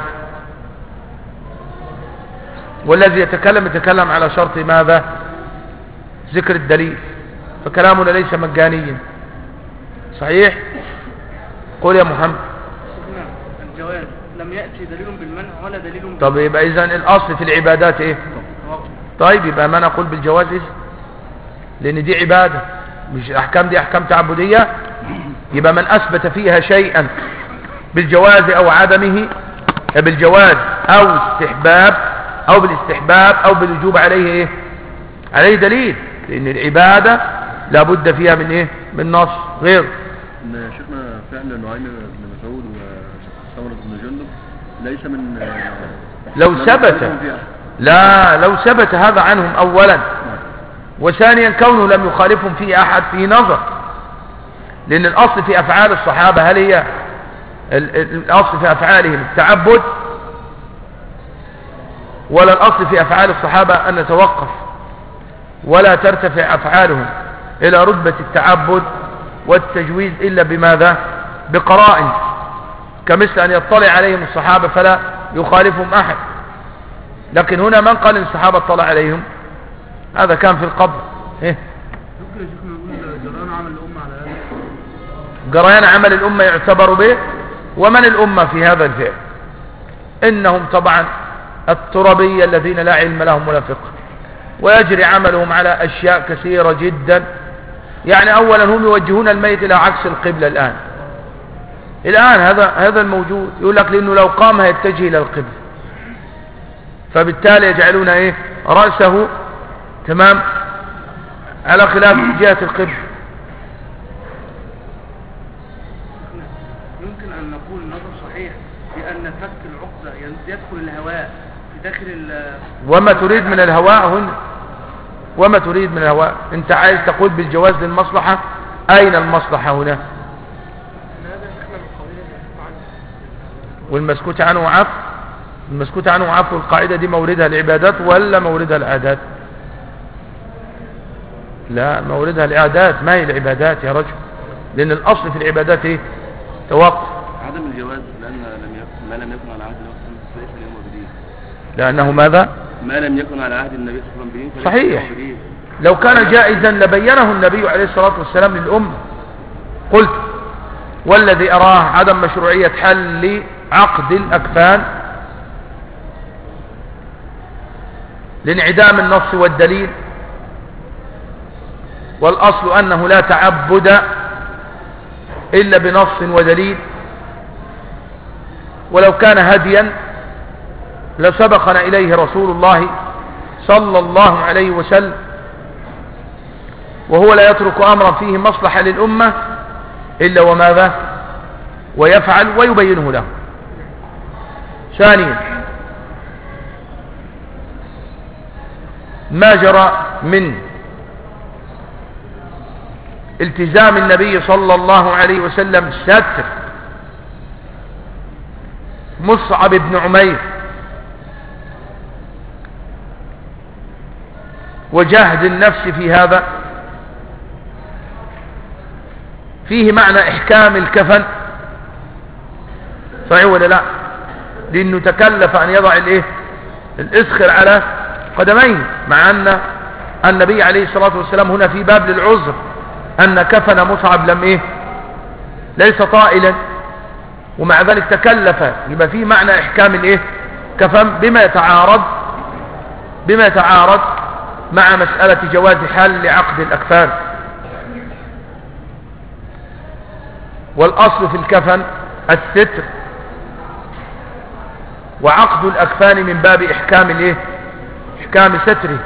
والذي يتكلم يتكلم على شرط ماذا؟ ذكر الدليل، فكلامنا ليس مجانيا. صحيح؟ قول يا محمد. الجواز لم يأتي دليل بالمنع ولا دليل بالمنع. طب يبقى إذن الأصل في العبادات إيه؟ طيب يبقى ما نقول بالجواز إيه؟ لأن دي عبادة، مش الأحكام دي أحكام تعبدية. يبقى من أثبت فيها شيئا بالجواز أو عدمه، بالجواز أو استحباب أو بالاستحباب أو بالوجوب عليه إيه؟ عليه دليل، لأن العبادة لابد فيها من إيه؟ من نص. غير إن شيخنا فعل نعيم بن مسعود وسمرة بن جندب ليس من لو ثبت، لا لو ثبت هذا عنهم أولا، وثانيا كونه لم يخالفهم فيه أحد فيه نظر. لأن الأصل في أفعال الصحابة هل هي الأصل في أفعالهم التعبد، ولا الأصل في أفعال الصحابة أن نتوقف ولا ترتفع أفعالهم إلى رتبة التعبد والتجويز إلا بماذا؟ بقرائن، كمثل أن يطلع عليهم الصحابة فلا يخالفهم أحد. لكن هنا من قال إن الصحابة اطلع عليهم؟ هذا كان في القبر. إيه؟ ممكن يا شيخنا نقول جريان عمل الأمة على هذا؟ جريان عمل الأمة يعتبر به. ومن الأمة في هذا الفعل؟ إنهم طبعا التربية الذين لا علم لهم ولا فقه. ويجري عملهم على أشياء كثيرة جدا. يعني أولا هم يوجهون الميت إلى عكس القبلة الآن الآن هذا هذا الموجود، يقول لك لأنه لو قام هيتجه إلى القبلة، فبالتالي يجعلون إيه رأسه تمام على خلاف جهة القبلة. يمكن أن نقول نظر صحيح بأن فك العقدة يدخل الهواء في داخل ال وما تريد من الهواء هنا، وما تريد من الهواء، انت عايز تقول بالجواز للمصلحة، اين المصلحة هنا؟ والمسكوت عنه عفو، المسكوت عنه عفو القاعدة دي موردها العبادات ولا موردها العادات؟ لا، موردها العادات ما هي العبادات يا رجل، لان الاصل في العبادات ايه؟ توقف عدم الجواز، لأن لم يكن ما لم يكن على عهد النبي صلى الله عليه وسلم بدين، لأنه ماذا؟ ما لم يكن على عهد النبي صلى الله عليه وسلم بدين. صحيح، لو كان جائزا لبينه النبي عليه الصلاة والسلام للأمة. قلت والذي أراه عدم مشروعية حل عقد الأكفان لانعدام النص والدليل، والأصل أنه لا تعبد إلا بنص ودليل، ولو كان هديا لسبقنا إليه رسول الله صلى الله عليه وسلم، وهو لا يترك أمرا فيه مصلحة للأمة إلا وماذا؟ ويفعل ويبينه له. ثانيا ما جرى من التزام النبي صلى الله عليه وسلم ستر مصعب بن عمير وجهد النفس في هذا فيه معنى إحكام الكفن، صحيح ولا لا؟ لأنه تكلف أن يضع الإيه؟ الإسخر على قدميه، مع أن النبي عليه الصلاة والسلام هنا في باب للعذر، أن كفن مصعب لم إيه؟ ليس طائلا، ومع ذلك تكلف، يبقى فيه معنى إحكام الإيه؟ كفن بما يتعارض بما يتعارض مع مسألة جواز حل عقد الأكفان. والأصل في الكفن الستر، وعقد الأكفان من باب إحكام الإيه؟ إحكام ستره.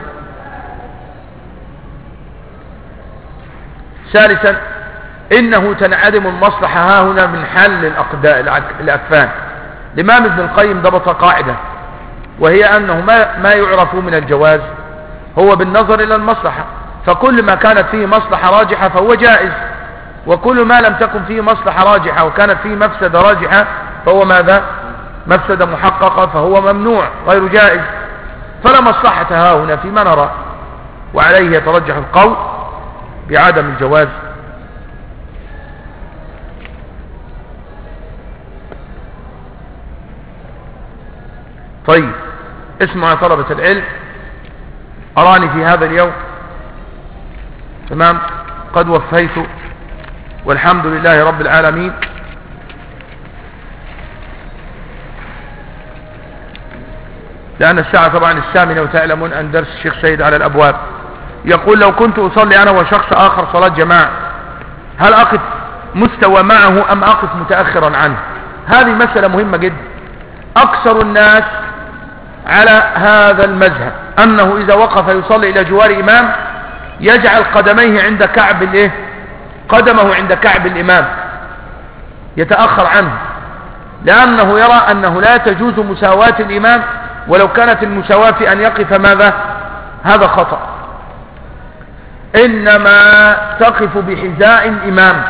ثالثا إنه تنعدم المصلحة ها هنا من حل الأكفان. الإمام ابن القيم ضبط قاعدة، وهي أنه ما, ما يعرف من الجواز هو بالنظر إلى المصلحة، فكل ما كانت فيه مصلحة راجحة فهو جائز، وكل ما لم تكن فيه مصلحة راجحة وكانت فيه مفسدة راجحة فهو ماذا؟ مفسدة محققة، فهو ممنوع غير جائز. فلا مصلحة ها هنا فيما نرى، وعليه يترجح القول بعدم الجواز. طيب اسمعوا يا طلبة العلم، أراني في هذا اليوم تمام قد وفيت والحمد لله رب العالمين. لأن الساعة طبعا الثامنة، وتعلمون أن درس الشيخ سيد على الأبواب. يقول لو كنت أصلي أنا وشخص آخر صلاة جماعة، هل أقف مستوى معه أم أقف متأخرا عنه؟ هذه مسألة مهمة جدا. أكثر الناس على هذا المذهب أنه إذا وقف يصلي إلى جوار إمام يجعل قدميه عند كعب الإيه؟ قدمه عند كعب الإمام، يتأخر عنه، لأنه يرى أنه لا تجوز مساواة الإمام، ولو كانت المساواة في أن يقف ماذا؟ هذا خطأ. إنما تقف بحذاء الإمام،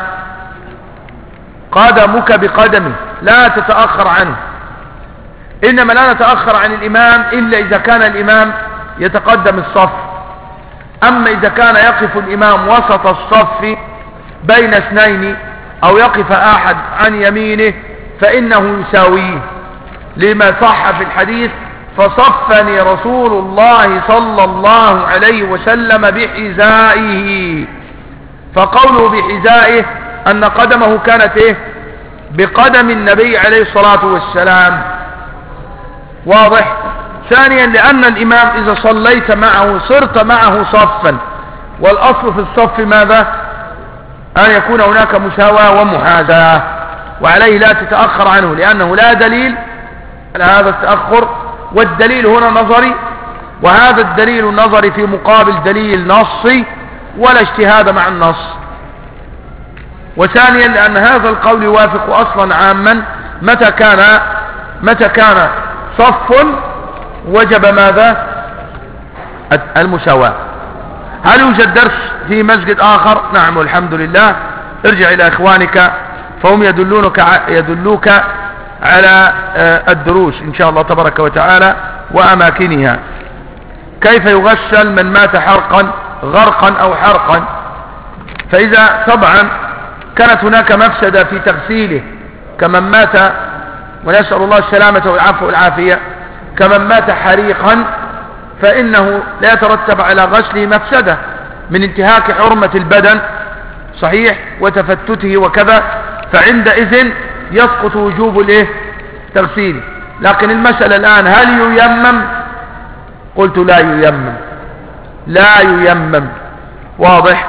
قدمك بقدمه، لا تتأخر عنه. إنما لا نتأخر عن الإمام إلا إذا كان الإمام يتقدم الصف. أما إذا كان يقف الإمام وسط الصف بين اثنين أو يقف أحد عن يمينه فإنه يساويه، لما صح في الحديث فصفني رسول الله صلى الله عليه وسلم بحذائه. فقوله بحذائه أن قدمه كانت إيه؟ بقدم النبي عليه الصلاة والسلام. واضح؟ ثانيا لأن الإمام إذا صليت معه صرت معه صفا، والأصل في الصف ماذا؟ أن يكون هناك مساواة ومحاذاة، وعليه لا تتأخر عنه، لأنه لا دليل على هذا التأخر، والدليل هنا نظري، وهذا الدليل النظري في مقابل دليل نصي، ولا اجتهاد مع النص. وثانيا لأن هذا القول يوافق أصلا عاما، متى كان متى كان صف وجب ماذا؟ المساواة. هل يوجد درس في مسجد آخر؟ نعم والحمد لله. ارجع إلى إخوانك فهم يدلونك يدلوك على الدروس إن شاء الله تبارك وتعالى وأماكنها. كيف يغسل من مات حرقا غرقا أو حرقا؟ فإذا طبعا كانت هناك مفسدة في تغسيله كمن مات، ونسأل الله السلامة والعفو والعافية، كمن مات حريقا فإنه لا يترتب على غسله مفسدة من انتهاك حرمة البدن صحيح وتفتته وكذا، فعندئذ يسقط وجوب الايه تغسيله. لكن المسألة الآن هل ييمم؟ قلت لا ييمم، لا ييمم. واضح؟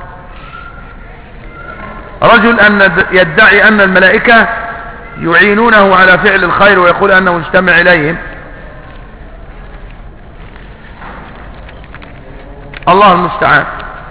رجل أن يدعي أن الملائكة يعينونه على فعل الخير ويقول أنه يستمع إليهم. الله المستعان.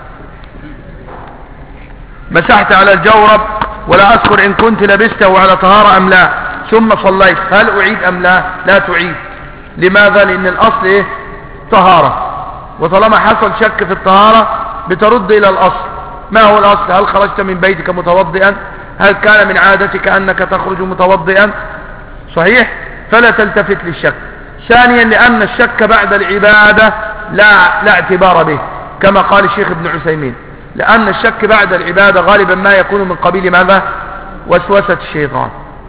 مسحت على الجورب ولا أذكر إن كنت لبسته على طهارة أم لا، ثم صليت، هل أعيد أم لا؟ لا تعيد. لماذا؟ لأن الأصل إيه؟ طهارة، وطالما حصل شك في الطهارة بترد إلى الأصل. ما هو الأصل؟ هل خرجت من بيتك متوضئا؟ هل كان من عادتك أنك تخرج متوضئا؟ صحيح؟ فلا تلتفت للشك. ثانيا لأن الشك بعد العبادة لا, لا اعتبار به، كما قال الشيخ ابن عثيمين، لأن الشك بعد العبادة غالبا ما يكون من قبيل ماذا؟ وسوسة الشيطان.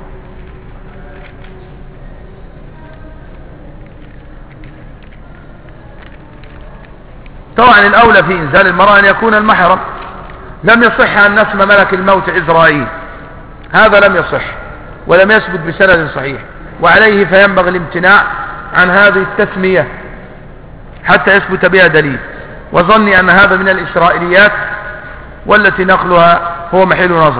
طبعا الأولى في إنزال المرأة أن يكون المحرم. لم يصح أن نسمى ملك الموت عزرائيل، هذا لم يصح ولم يثبت بسند صحيح، وعليه فينبغي الامتناع عن هذه التسمية حتى يثبت بها دليل. وظني أن هذا من الإسرائيليات والتي نقلها هو محل نظر.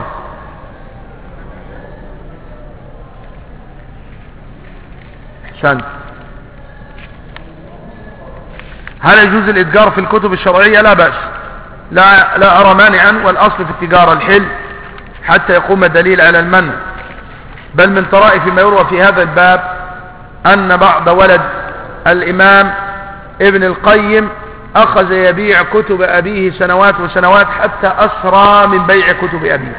أحسنت. هل يجوز الإتجار في الكتب الشرعية؟ لا بأس، لا, لا أرى مانعا، والأصل في التجارة الحل حتى يقوم دليل على المنع. بل من طرائف ما يروى في هذا الباب أن بعض ولد الإمام ابن القيم أخذ يبيع كتب أبيه سنوات وسنوات حتى أسرى من بيع كتب أبيه،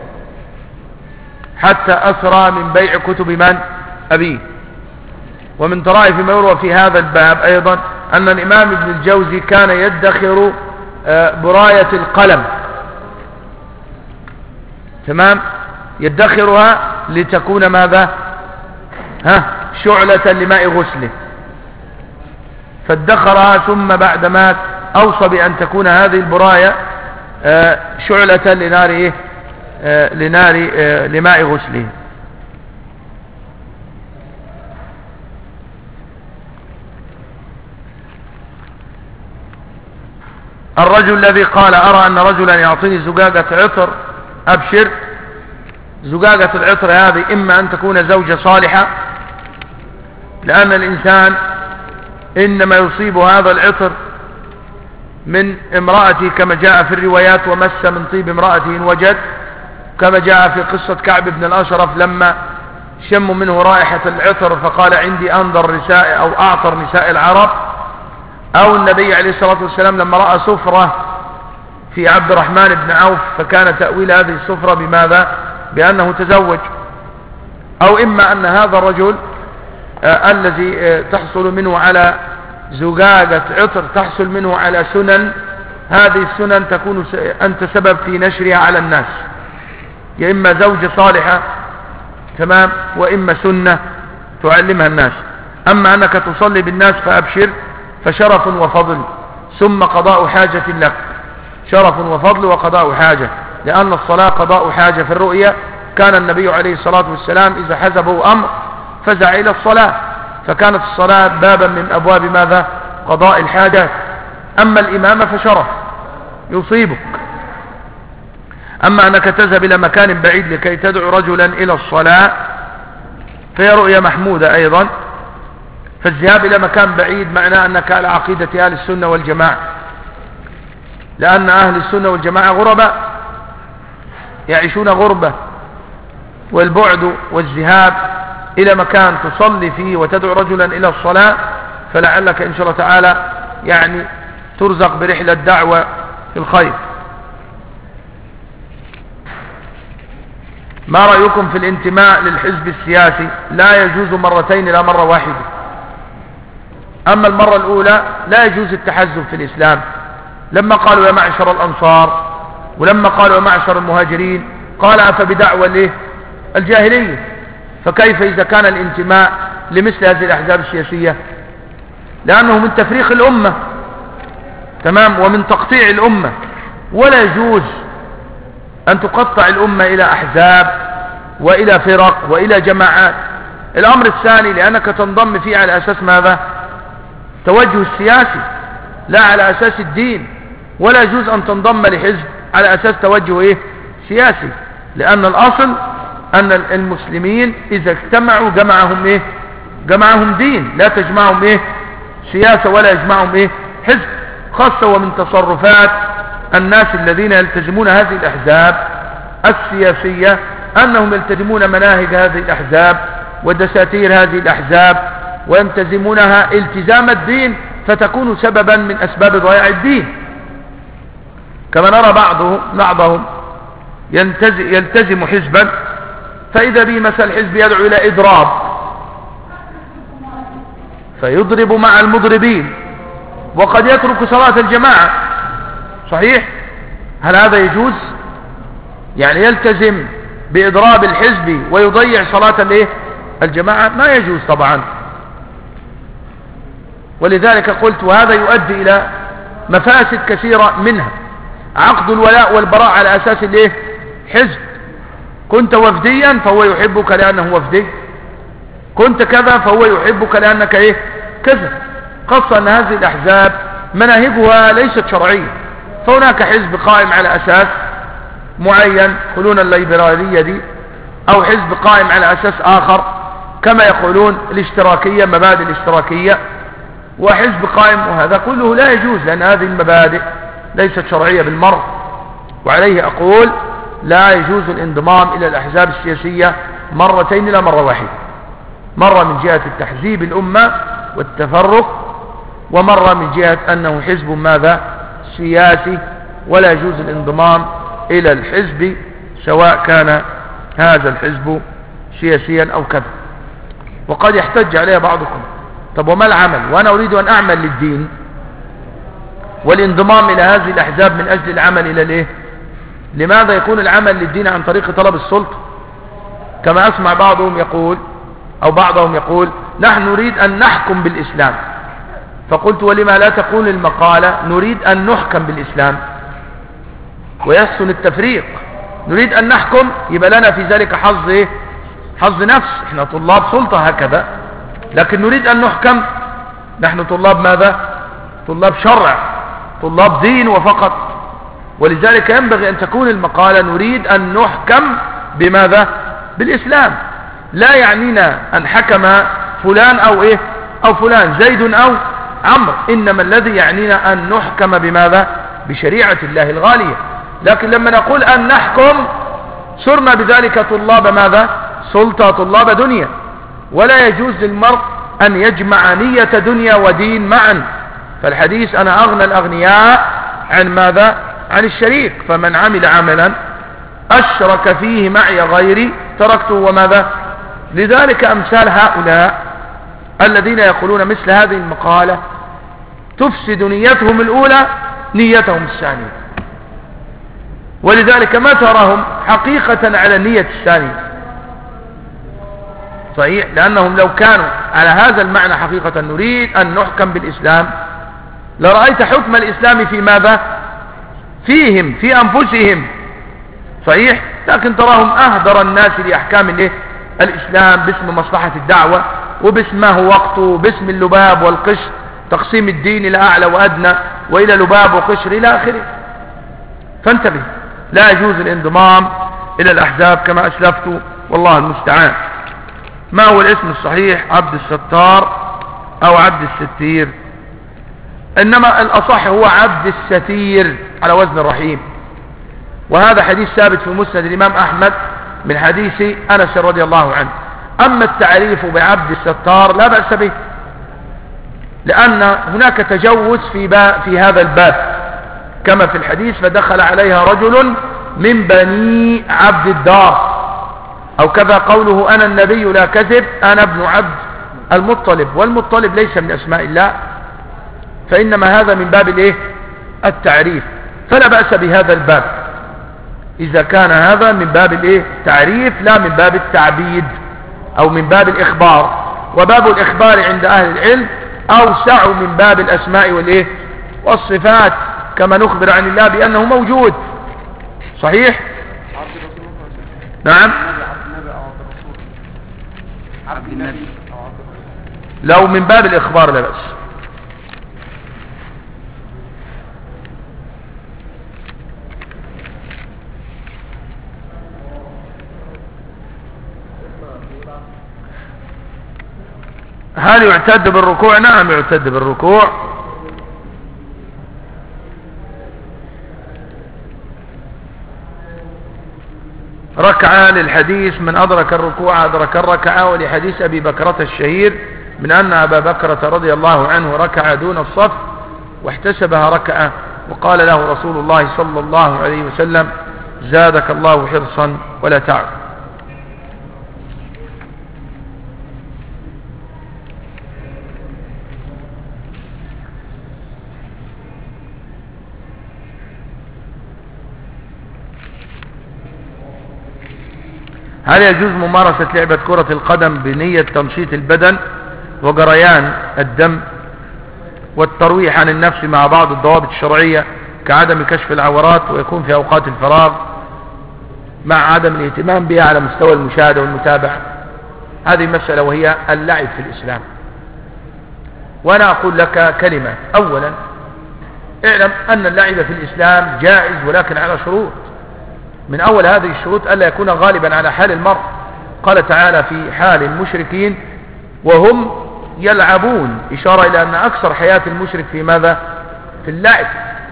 حتى أسرى من بيع كتب من؟ أبيه. ومن طرائف ما يروى في هذا الباب أيضا أن الإمام ابن الجوزي كان يدخر براية القلم، تمام، يدخرها لتكون ماذا؟ ها شعلة لماء غسله، فادخرها ثم بعد ما أوصى بأن تكون هذه البراية شعلة لنار إيه؟ لنار لماء غسله. الرجل الذي قال أرى أن رجلا يعطيني زجاجة عطر أبشر، زجاجة العطر هذه إما أن تكون زوجة صالحة، لأن الإنسان إنما يصيب هذا العطر من امرأته كما جاء في الروايات، ومس من طيب امرأته إن وجد، كما جاء في قصة كعب بن الأشرف لما شموا منه رائحة العطر فقال عندي أنظر نساء أو أعطر نساء العرب. أو النبي عليه الصلاة والسلام لما رأى سفرة في عبد الرحمن بن عوف فكان تأويل هذه السفرة بماذا؟ بأنه تزوج. أو إما أن هذا الرجل آه الذي آه تحصل منه على زجاجة عطر تحصل منه على سنن، هذه السنن تكون أنت سبب في نشرها على الناس، يا إما زوجة صالحة تمام، وإما سنة تعلمها الناس. أما أنك تصلي بالناس فأبشر، فشرف وفضل ثم قضاء حاجة لك، شرف وفضل وقضاء حاجة، لأن الصلاة قضاء حاجة. في الرؤيا كان النبي عليه الصلاة والسلام إذا حزبه أمر فزع إلى الصلاة، فكانت الصلاة بابا من أبواب ماذا؟ قضاء الحاجات. أما الإمامة فشرف يصيبك. أما أنك تذهب إلى مكان بعيد لكي تدعو رجلا إلى الصلاة فهي رؤية محمودة أيضا. فالذهاب إلى مكان بعيد معناه أنك على عقيدة أهل السنة والجماعة، لأن أهل السنة والجماعة غرباء يعيشون غربة، والبعد والذهاب إلى مكان تصلي فيه وتدعو رجلا إلى الصلاة فلعلك إن شاء الله تعالى يعني ترزق برحلة دعوة في الخير. ما رأيكم في الانتماء للحزب السياسي؟ لا يجوز مرتين لا مرة واحدة. أما المرة الأولى لا يجوز التحزب في الإسلام، لما قالوا يا معشر الأنصار ولما قالوا يا معشر المهاجرين قال أفبدعوى ليه الجاهلية، فكيف إذا كان الانتماء لمثل هذه الأحزاب السياسية؟ لأنه من تفريق الأمة تمام ومن تقطيع الأمة، ولا يجوز أن تقطع الأمة إلى أحزاب وإلى فرق وإلى جماعات. الأمر الثاني لأنك تنضم فيه على أساس ماذا؟ توجه السياسي لا على أساس الدين، ولا يجوز أن تنضم لحزب على أساس توجه إيه؟ سياسي، لأن الأصل أن المسلمين إذا اجتمعوا جمعهم إيه؟ جمعهم دين، لا تجمعهم إيه؟ سياسة ولا يجمعهم إيه؟ حزب. خاصة ومن تصرفات الناس الذين يلتزمون هذه الأحزاب السياسية أنهم يلتزمون مناهج هذه الأحزاب ودساتير هذه الأحزاب ويلتزمونها التزام الدين، فتكون سببا من أسباب ضياع الدين. كما نرى بعضهم بعضهم يلتزم حزبا فإذا به مثل حزب يدعو إلى إضراب فيضرب مع المضربين وقد يترك صلاة الجماعة. صحيح؟ هل هذا يجوز؟ يعني يلتزم بإضراب الحزب ويضيع صلاة الايه؟ الجماعة؟ ما يجوز طبعا. ولذلك قلت وهذا يؤدي إلى مفاسد كثيرة، منها عقد الولاء والبراء على أساس الايه؟ حزب. كنت وفديا فهو يحبك لأنه وفدي، كنت كذا فهو يحبك لأنك ايه؟ كذا. خاصة أن هذه الأحزاب مناهجها ليست شرعية، فهناك حزب قائم على أساس معين يقولون الليبرالية دي، أو حزب قائم على أساس آخر كما يقولون الاشتراكية، مبادئ الاشتراكية، وحزب قائم، وهذا كله لا يجوز لأن هذه المبادئ ليست شرعية بالمرة. وعليه أقول لا يجوز الانضمام إلى الأحزاب السياسية مرتين لا مرة واحدة، مرة من جهة التحزيب الأمة والتفرق، ومرة من جهة أنه حزب ماذا؟ سياسي، ولا يجوز الانضمام إلى الحزب سواء كان هذا الحزب سياسيا أو كذا. وقد يحتج عليه بعضكم طب وما العمل؟ وأنا أريد أن أعمل للدين، والانضمام إلى هذه الأحزاب من أجل العمل إلى الإيه؟ لماذا يكون العمل للدين عن طريق طلب السلطة؟ كما أسمع بعضهم يقول أو بعضهم يقول نحن نريد أن نحكم بالإسلام، فقلت ولما لا تقول المقالة نريد أن نحكم بالإسلام؟ ويحسن التفريق. نريد أن نحكم يبقى لنا في ذلك حظ إيه؟ حظ نفس، احنا طلاب سلطة هكذا، لكن نريد أن نحكم نحن طلاب ماذا؟ طلاب شرع، طلاب دين وفقط. ولذلك ينبغي أن تكون المقالة نريد أن نحكم بماذا؟ بالإسلام. لا يعنينا أن حكم فلان أو إيه أو فلان، زيد أو عمرو، إنما الذي يعنينا أن نحكم بماذا؟ بشريعة الله الغالية. لكن لما نقول أن نحكم صرنا بذلك طلاب ماذا؟ سلطة، طلاب دنيا، ولا يجوز للمرء أن يجمع نية دنيا ودين معا. فالحديث أنا أغنى الأغنياء عن ماذا؟ عن الشريك، فمن عمل عملا أشرك فيه معي غيري تركته وماذا؟ لذلك أمثال هؤلاء الذين يقولون مثل هذه المقالة تفسد نيتهم الأولى نيتهم الثانية، ولذلك ما تراهم حقيقة على النية الثانية. صحيح؟ لأنهم لو كانوا على هذا المعنى حقيقة نريد أن نحكم بالإسلام لرأيت حكم الإسلام في ماذا؟ فيهم، في أنفسهم. صحيح؟ لكن تراهم أهدر الناس لأحكام الإسلام باسم مصلحة الدعوة وباسمه وقته، باسم اللباب والقشر، تقسيم الدين إلى أعلى وأدنى وإلى لباب وقشر إلى آخره. فانتبه، لا يجوز الانضمام إلى الأحزاب كما أسلفت، والله المستعان. ما هو الاسم الصحيح؟ عبد الستار أو عبد الستير؟ إنما الأصح هو عبد الستير على وزن الرحيم، وهذا حديث ثابت في مسند الإمام أحمد من حديث أنس رضي الله عنه. أما التعريف بعبد الستار لا بأس به، لأن هناك تجوز في, في هذا الباب كما في الحديث فدخل عليها رجل من بني عبد الدار، أو كذا قوله أنا النبي لا كذب أنا ابن عبد المطلب، والمطلب ليس من أسماء الله، فإنما هذا من باب الايه التعريف، فلا بأس بهذا الباب إذا كان هذا من باب الايه التعريف لا من باب التعبيد أو من باب الإخبار. وباب الإخبار عند أهل العلم أوسع من باب الأسماء والايه والصفات، كما نخبر عن الله بأنه موجود. صحيح؟ نعم. عبد النبي لو من باب الإخبار لا بأس. هل يعتد بالركوع؟ نعم يعتد بالركوع. ركعة للحديث من أدرك الركوع أدرك الركعة، ولحديث أبي بكرة الشهير من أن أبا بكرة رضي الله عنه ركع دون الصف واحتسبها ركعة، وقال له رسول الله صلى الله عليه وسلم زادك الله حرصا ولا تعب. هل يجوز ممارسة لعبة كرة القدم بنية تنشيط البدن وجريان الدم والترويح عن النفس مع بعض الضوابط الشرعية كعدم كشف العورات، ويكون في أوقات الفراغ مع عدم الاهتمام بها على مستوى المشاهدة والمتابعة؟ هذه مسألة وهي اللعب في الإسلام. وأنا أقول لك كلمة: أولا اعلم أن اللعب في الإسلام جائز، ولكن على شروط. من أول هذه الشروط ألا يكون غالبا على حال المرء. قال تعالى في حال المشركين وهم يلعبون، إشارة إلى أن أكثر حياة المشرك في ماذا؟ في اللعب.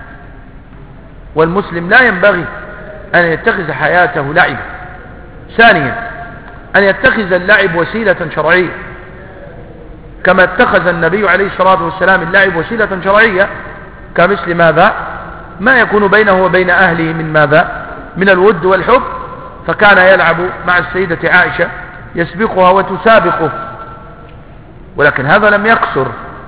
والمسلم لا ينبغي أن يتخذ حياته لعبا. ثانيا أن يتخذ اللعب وسيلة شرعية، كما اتخذ النبي عليه الصلاة والسلام اللعب وسيلة شرعية، كمثل ماذا؟ ما يكون بينه وبين أهله من ماذا؟ من الود والحب، فكان يلعب مع السيدة عائشة يسبقها وتسابقه، ولكن هذا لم يقصر.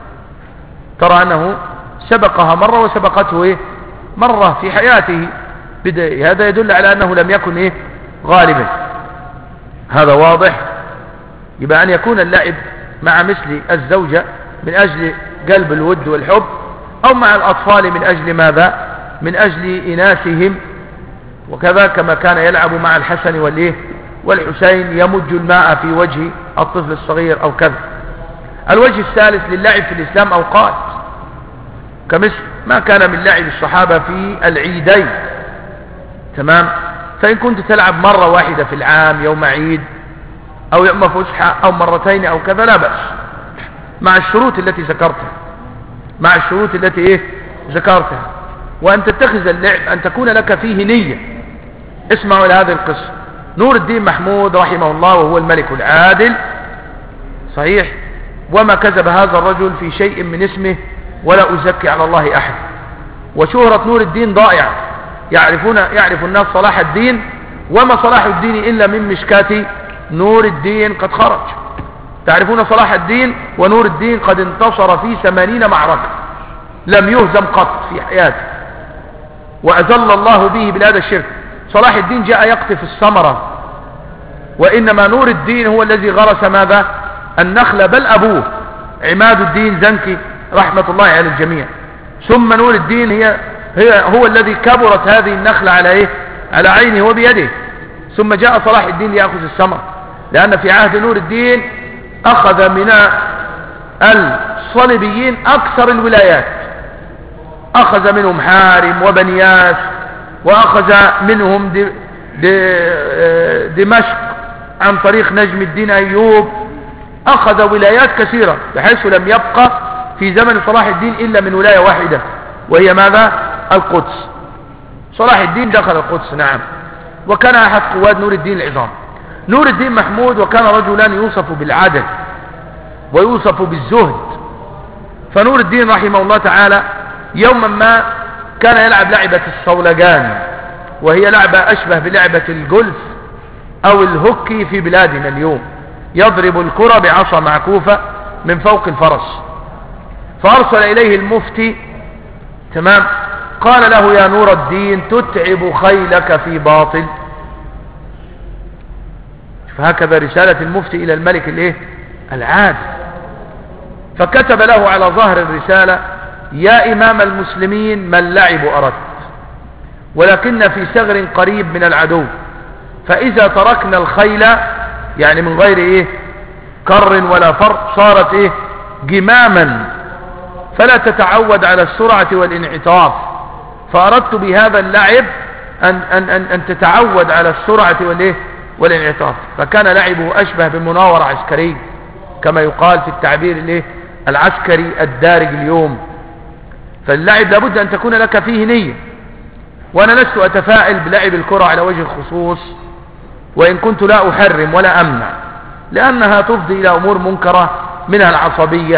ترى أنه سبقها مرة وسبقته إيه؟ مرة في حياته. هذا يدل على أنه لم يكن إيه؟ غالبا. هذا واضح. يبقى أن يكون اللعب مع مثل الزوجة من أجل قلب الود والحب، أو مع الأطفال من أجل ماذا؟ من أجل إناسهم، وكذا كما كان يلعب مع الحسن والإيه؟ والحسين يمج الماء في وجه الطفل الصغير أو كذا. الوجه الثالث للعب في الإسلام أوقات، كمثل ما كان من لعب الصحابة في العيدين. تمام؟ فإن كنت تلعب مرة واحدة في العام يوم عيد أو يوم فسحة أو مرتين أو كذا لا بأس، مع الشروط التي ذكرتها مع الشروط التي إيه؟ ذكرتها. وأن تتخذ اللعب أن تكون لك فيه نية. اسمعوا إلى هذه القصة. نور الدين محمود رحمه الله وهو الملك العادل، صحيح، وما كذب هذا الرجل في شيء من اسمه، ولا أزكي على الله أحد. وشهرة نور الدين ضائعة، يعرفون يعرف الناس صلاح الدين، وما صلاح الدين إلا من مشكاة نور الدين قد خرج. تعرفون صلاح الدين ونور الدين قد انتصر في ثمانين معركة، لم يهزم قط في حياته، وأذل الله به بلاد الشرك. صلاح الدين جاء يقطف الثمرة، وإنما نور الدين هو الذي غرس ماذا؟ النخل، بل أبوه عماد الدين زنكي رحمة الله على الجميع. ثم نور الدين هي هي هو الذي كبرت هذه النخلة على إيه؟ على عينه وبيده. ثم جاء صلاح الدين ليأخذ الثمر، لأن في عهد نور الدين أخذ من الصليبيين أكثر الولايات، أخذ منهم حارم وبنياس، وأخذ منهم د... د... دمشق عن طريق نجم الدين أيوب، أخذ ولايات كثيرة بحيث لم يبقى في زمن صلاح الدين إلا من ولاية واحدة، وهي ماذا؟ القدس. صلاح الدين دخل القدس، نعم، وكان أحد قواد نور الدين العظام. نور الدين محمود وكان رجلا يوصف بالعدل ويوصف بالزهد. فنور الدين رحمه الله تعالى يوما ما كان يلعب لعبة الصولجان، وهي لعبة أشبه بلعبة الجولف أو الهوكي في بلادنا اليوم، يضرب الكرة بعصا معكوفة من فوق الفرس. فأرسل إليه المفتي، تمام، قال له: يا نور الدين، تتعب خيلك في باطل. فهكذا رسالة المفتي إلى الملك الايه العادل. فكتب له على ظهر الرسالة: يا إمام المسلمين، ما اللعب أردت، ولكن في ثغر قريب من العدو، فإذا تركنا الخيل، يعني من غير إيه كر ولا فرق، صارت إيه جماما، فلا تتعود على السرعة والانعطاف. فأردت بهذا اللعب أن, أن, أن, أن تتعود على السرعة والإيه والانعطاف. فكان لعبه أشبه بمناورة عسكري، كما يقال في التعبير الإيه العسكري الدارج اليوم. فاللعب لابد أن تكون لك فيه نية، وأنا لست أتفائل بلعب الكرة على وجه الخصوص، وإن كنت لا أحرم ولا أمنع، لأنها تفضي إلى أمور منكرة، منها العصبية،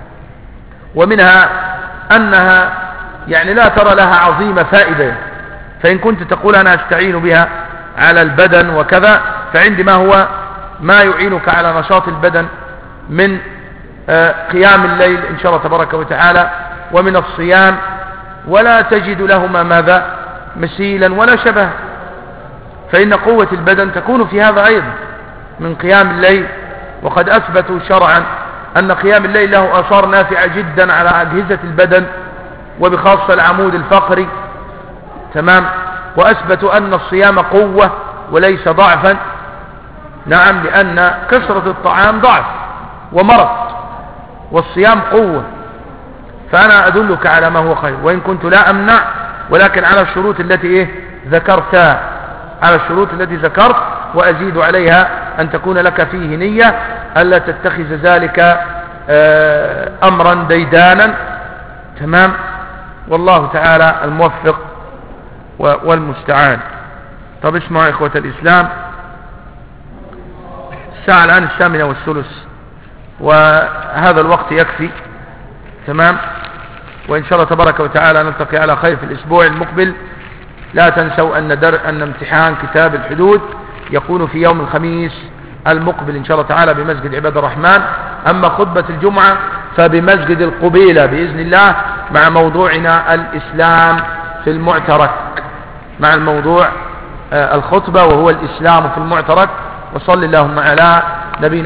ومنها أنها يعني لا ترى لها عظيمة فائدة. فإن كنت تقول أنا أستعين بها على البدن وكذا، فعندي ما هو ما يعينك على نشاط البدن من قيام الليل إن شاء الله تبارك وتعالى، ومن الصيام، ولا تجد لهما ماذا مثيلا ولا شبه. فإن قوة البدن تكون في هذا أيضا من قيام الليل، وقد أثبتوا شرعا أن قيام الليل له آثار نافعة جدا على أجهزة البدن، وبخاصة العمود الفقري، تمام. وأثبتوا أن الصيام قوة وليس ضعفا، نعم، لأن كثرة الطعام ضعف ومرض، والصيام قوة. فأنا أدلك على ما هو خير، وإن كنت لا أمنع، ولكن على الشروط التي إيه ذكرتها، على الشروط التي ذكرت، وأزيد عليها أن تكون لك فيه نية، ألا تتخذ ذلك أمرا ديدانا، تمام. والله تعالى الموفق والمستعان. طب اسمعوا يا إخوة الإسلام، الساعة الآن الثامنة والثلث، وهذا الوقت يكفي، تمام. وإن شاء الله تبارك وتعالى نلتقي على خير في الأسبوع المقبل. لا تنسوا أن, در أن امتحان كتاب الحدود يكون في يوم الخميس المقبل إن شاء الله تعالى بمسجد عباد الرحمن. أما خطبة الجمعة فبمسجد القبيلة بإذن الله، مع موضوعنا الإسلام في المعترك، مع الموضوع الخطبة وهو الإسلام في المعترك. وصل اللهم على نبينا